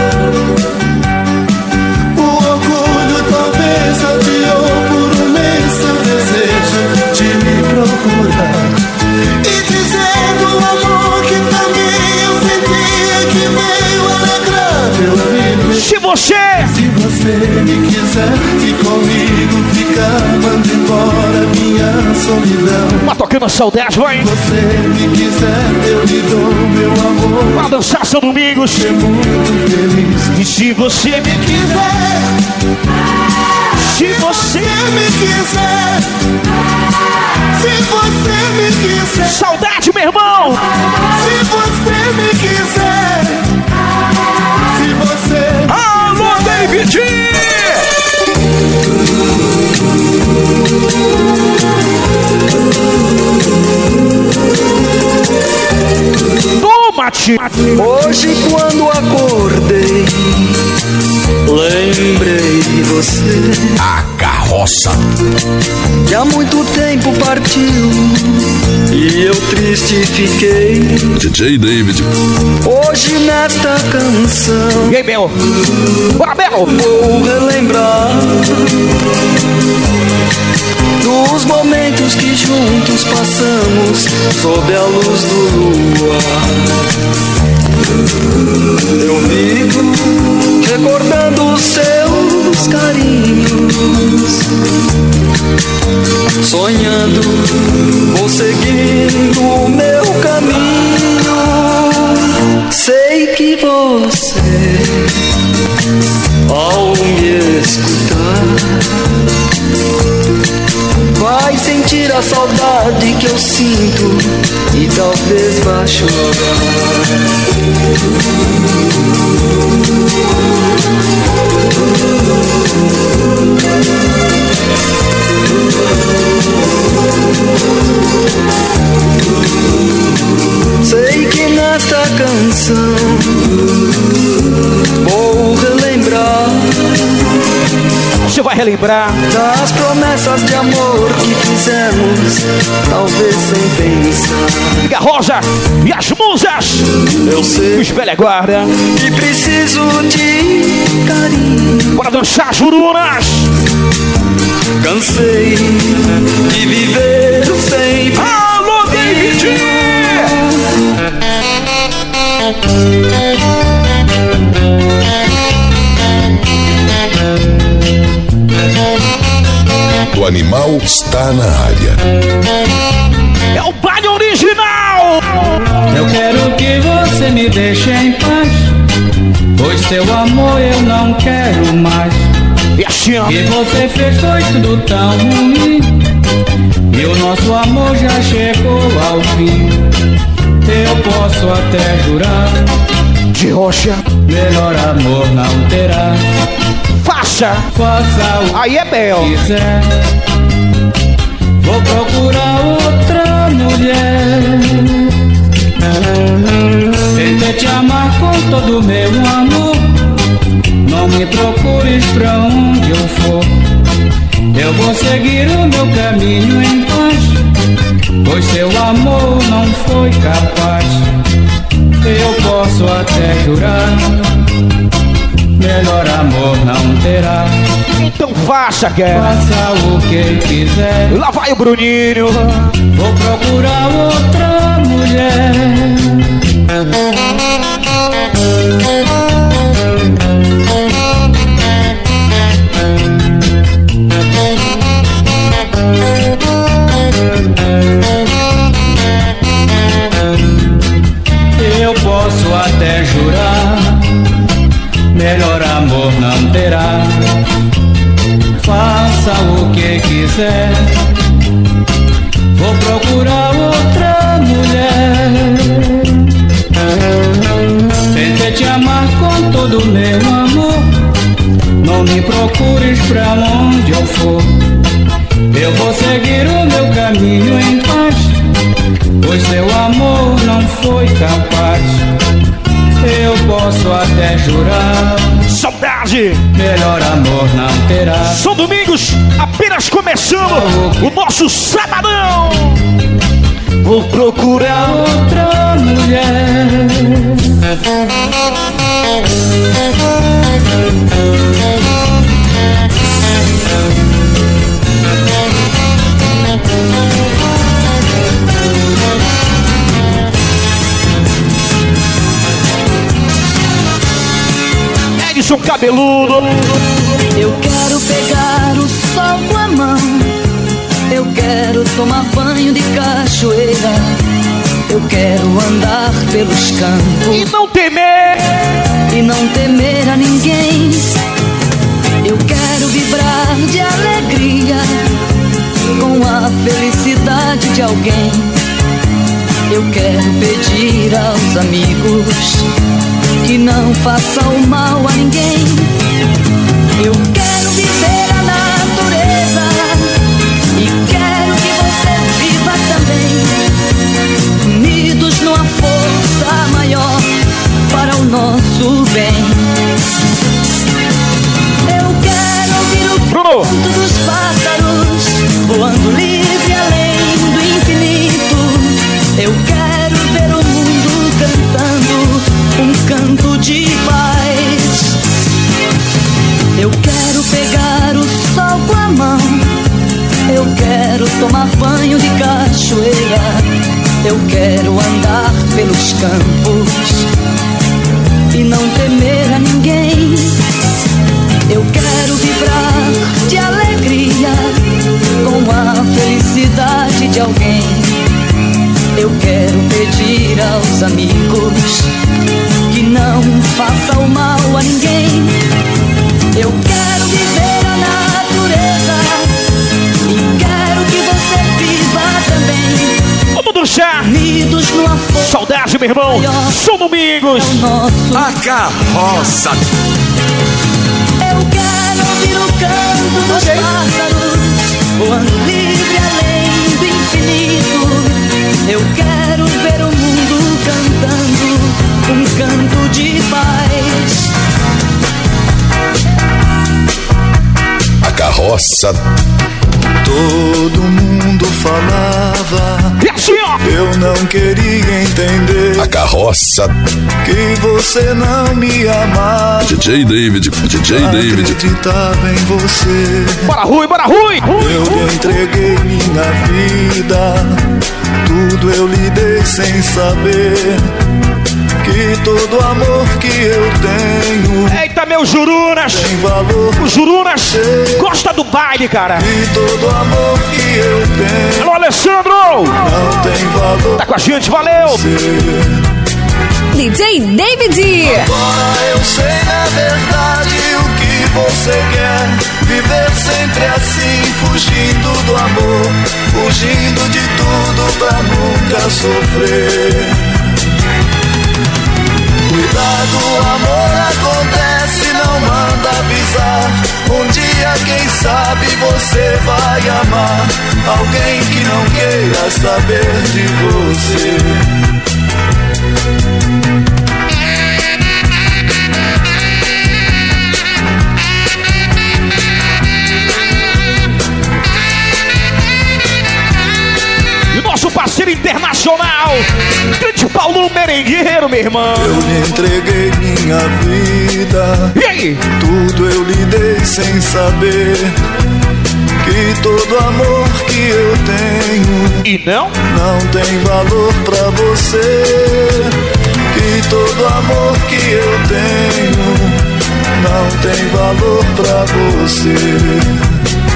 Speaker 5: O orgulho talvez adiou por mês seu desejo de me procurar. E dizendo o amor que também eu sentia que veio alegrar meu viver.
Speaker 3: Se
Speaker 5: você me quiser e comigo ficar, manda embora minha solidão.
Speaker 3: Tá tocando a saudade, vai.
Speaker 5: Você me quiser, eu lhe dou meu amor.
Speaker 3: Vai dançar São Domingos.
Speaker 5: Ser muito feliz.
Speaker 3: E se você me
Speaker 5: quiser,
Speaker 3: se você
Speaker 5: me quiser, se você me quiser,
Speaker 3: saudade, meu irmão.
Speaker 5: Se você me quiser, se você.
Speaker 9: Alô, David!
Speaker 3: Toma-te.
Speaker 6: Hoje quando acordei, lembrei de você.
Speaker 9: A Carroça.
Speaker 6: Que há muito tempo partiu e eu triste fiquei.
Speaker 9: DJ David.
Speaker 6: Hoje nesta canção,
Speaker 3: E aí, Bel? Bora, Bel!
Speaker 6: vou relembrar dos momentos que juntos passamos sob a luz do luar. Eu vivo recordando os seus carinhos, sonhando, vou seguindo o meu caminho. Sei que você, ao me escutar, vai sentir a saudade que eu sinto e talvez vá chorar. Sei que nesta canção vou relembrar.
Speaker 3: Você vai relembrar
Speaker 6: das promessas de amor que fizemos, talvez sem pensar.
Speaker 3: Liga Rosa e as musas.
Speaker 6: Eu sei.
Speaker 3: Os velha guarda.
Speaker 6: E preciso de carinho.
Speaker 3: Bora dançar, jurunas.
Speaker 6: Cansei de viver sem.
Speaker 3: Alô, David!
Speaker 1: O animal está na área.
Speaker 3: É o baile original!
Speaker 10: Eu quero que você me deixe em paz, pois seu amor eu não quero mais.
Speaker 3: E assim, ó.
Speaker 10: O que você fez foi tudo tão ruim, e o nosso amor já chegou ao fim. Eu posso até jurar,
Speaker 3: De rocha,
Speaker 10: melhor amor não terá.
Speaker 3: faça
Speaker 10: Faça o
Speaker 3: Aí é Bel.
Speaker 10: que quiser, vou procurar outra mulher. Tentei te amar com todo o meu amor, não me procures pra onde eu for. Eu vou seguir o meu caminho em paz, pois seu amor não foi capaz. Eu posso até jurar, melhor amor não terá.
Speaker 3: Então faça,
Speaker 10: faça o que quiser.
Speaker 3: Lá vai o Bruninho.
Speaker 10: Vou procurar outra mulher. Eu posso até jurar, melhor amor não terá. Faça o que quiser, vou procurar outra mulher. Tentei te amar com todo o meu amor, não me procures pra onde eu for. Eu vou seguir o meu caminho em paz, pois seu amor não foi capaz. Eu posso até jurar,
Speaker 3: saudade,
Speaker 10: melhor amor não terá.
Speaker 3: São Domingos, apenas começando o nosso sabadão.
Speaker 10: Vou procurar outra mulher.
Speaker 3: Edson Cabeludo.
Speaker 11: Eu quero pegar o sol com a mão, eu quero tomar banho de cachoeira, eu quero andar pelos campos
Speaker 3: e não temer
Speaker 11: a ninguém. Eu quero vibrar de alegria com a felicidade de alguém. Eu quero pedir aos amigos que não façam mal a ninguém. Eu quero viver a natureza e quero que você viva também, unidos numa força maior para o nosso bem. Eu quero ouvir o canto dos pássaros voando livre além do infinito. Eu quero ver o mundo cantando um canto de paz. Eu quero pegar o sol com a mão, eu quero tomar banho de cachoeira, eu quero andar pelos campos e não temer a ninguém. Eu quero vibrar de alegria com a felicidade de alguém. Eu quero pedir aos amigos que não façam mal a ninguém. Eu quero viver a natureza e quero que você viva também.
Speaker 3: Vamos do chá.
Speaker 11: Unidos numa força.
Speaker 3: Saudade, meu irmão. São Domingos.
Speaker 9: A carroça.
Speaker 11: Eu quero ouvir o canto dos pássaros voando livre além do infinito. Eu quero ver o mundo cantando um canto de paz.
Speaker 1: A carroça.
Speaker 5: Todo mundo falava,
Speaker 3: e assim, ó,
Speaker 5: eu não queria entender.
Speaker 1: A carroça.
Speaker 5: Que você não me amava.
Speaker 9: DJ David.
Speaker 5: Acreditava em você.
Speaker 3: Bora Rui, bora Rui.
Speaker 5: Eu lhe entreguei minha vida, tudo eu lhe dei sem saber que todo amor que eu tenho.
Speaker 3: Eita, meu Jurunas.
Speaker 5: Tem valor.
Speaker 3: O Jurunas gosta do baile, cara.
Speaker 5: E todo amor que eu tenho.
Speaker 3: Alô, Alessandro.
Speaker 5: Não tem valor.
Speaker 3: Tá com a gente, valeu.
Speaker 7: DJ David.
Speaker 5: Agora eu sei na verdade o que você quer. Viver sempre assim, fugindo do amor, fugindo de tudo pra nunca sofrer. Cuidado, o amor acontece, não manda avisar. Um dia quem sabe você vai amar alguém que não queira saber de você.
Speaker 3: Nosso parceiro internacional, grande Paulo Merengueiro, meu irmão.
Speaker 5: Eu lhe entreguei minha vida,
Speaker 3: e aí?
Speaker 5: Tudo eu lhe dei sem saber que todo amor que eu tenho
Speaker 3: e não
Speaker 5: tem valor pra você. Que todo amor que eu tenho não tem valor pra você.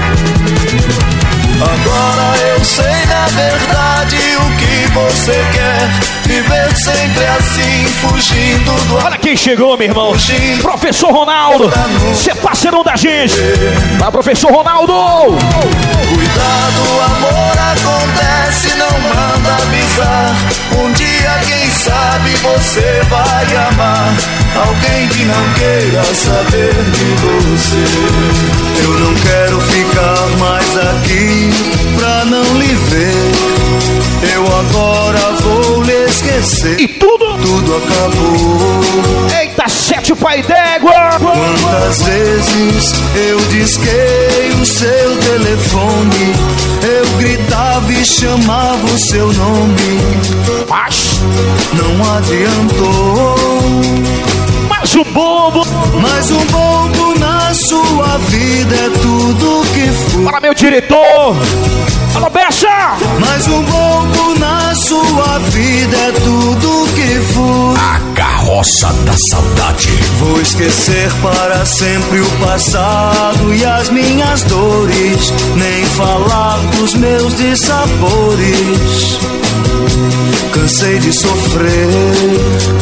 Speaker 5: Agora eu sei na verdade o que você quer. Viver sempre assim, fugindo do...
Speaker 3: Olha quem chegou, meu irmão.
Speaker 5: Fugindo.
Speaker 3: Professor Ronaldo, você é parceirão da gente. Vai, professor Ronaldo.
Speaker 5: Cuidado, amor acontece, não manda avisar. Um dia, quem sabe, você vai amar alguém que não queira saber de você. Eu não quero ficar mais aqui pra não lhe ver. Eu agora vou lhe esquecer.
Speaker 3: E tudo
Speaker 5: acabou.
Speaker 3: Eita, sete pai d'égua.
Speaker 5: Quantas vezes eu disquei o seu telefone, eu gritava e chamava o seu nome,
Speaker 3: mas
Speaker 5: não adiantou.
Speaker 3: Mas um bobo
Speaker 5: na sua vida é tudo que fui.
Speaker 3: Para meu diretor, alô Becha.
Speaker 5: Mas um bobo na sua vida é tudo que fui.
Speaker 9: A carroça da saudade.
Speaker 5: Vou esquecer para sempre o passado e as minhas dores, nem falar dos meus dissabores. Cansei de sofrer.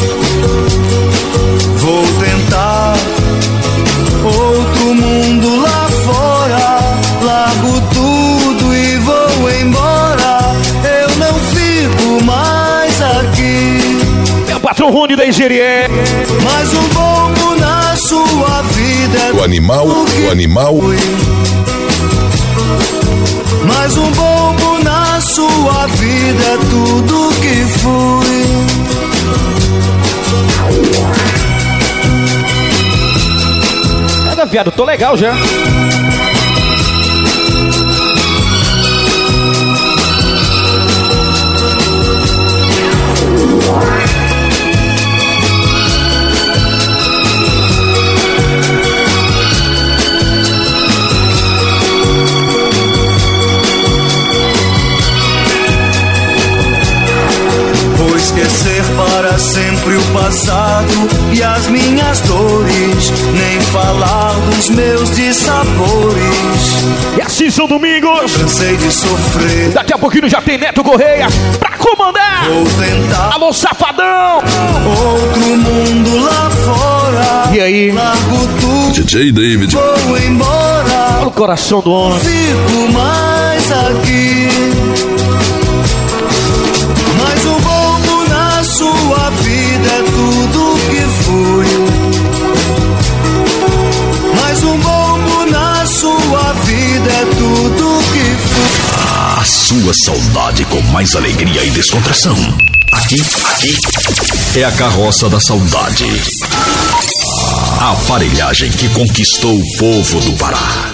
Speaker 5: Vou tentar outro mundo lá fora. Largo tudo e vou embora. Eu não fico mais aqui.
Speaker 3: Meu patrão Rony da Engenharia.
Speaker 5: Mais um bombo na sua vida.
Speaker 1: O animal.
Speaker 5: Mais um bombo na sua vida é tudo que fui.
Speaker 3: Viado, tô legal já.
Speaker 5: Vou esquecer para sempre o passado e as minhas dores, nem falar dos meus dissabores.
Speaker 3: E assim são domingos.
Speaker 5: Cansei de sofrer.
Speaker 3: Daqui a pouquinho já tem Neto Correia pra comandar.
Speaker 5: Vou tentar.
Speaker 3: Alô, Safadão.
Speaker 5: Outro mundo lá fora.
Speaker 3: E aí?
Speaker 5: Largo tudo.
Speaker 9: DJ David.
Speaker 5: Vou embora.
Speaker 3: Olha o coração do homem.
Speaker 5: Fico mais aqui. Mais um bombo na sua vida é tudo que fui. Mais um bombo na sua vida é tudo que fui.
Speaker 9: A sua saudade com mais alegria e descontração. Aqui é a carroça da saudade. A aparelhagem que conquistou o povo do Pará.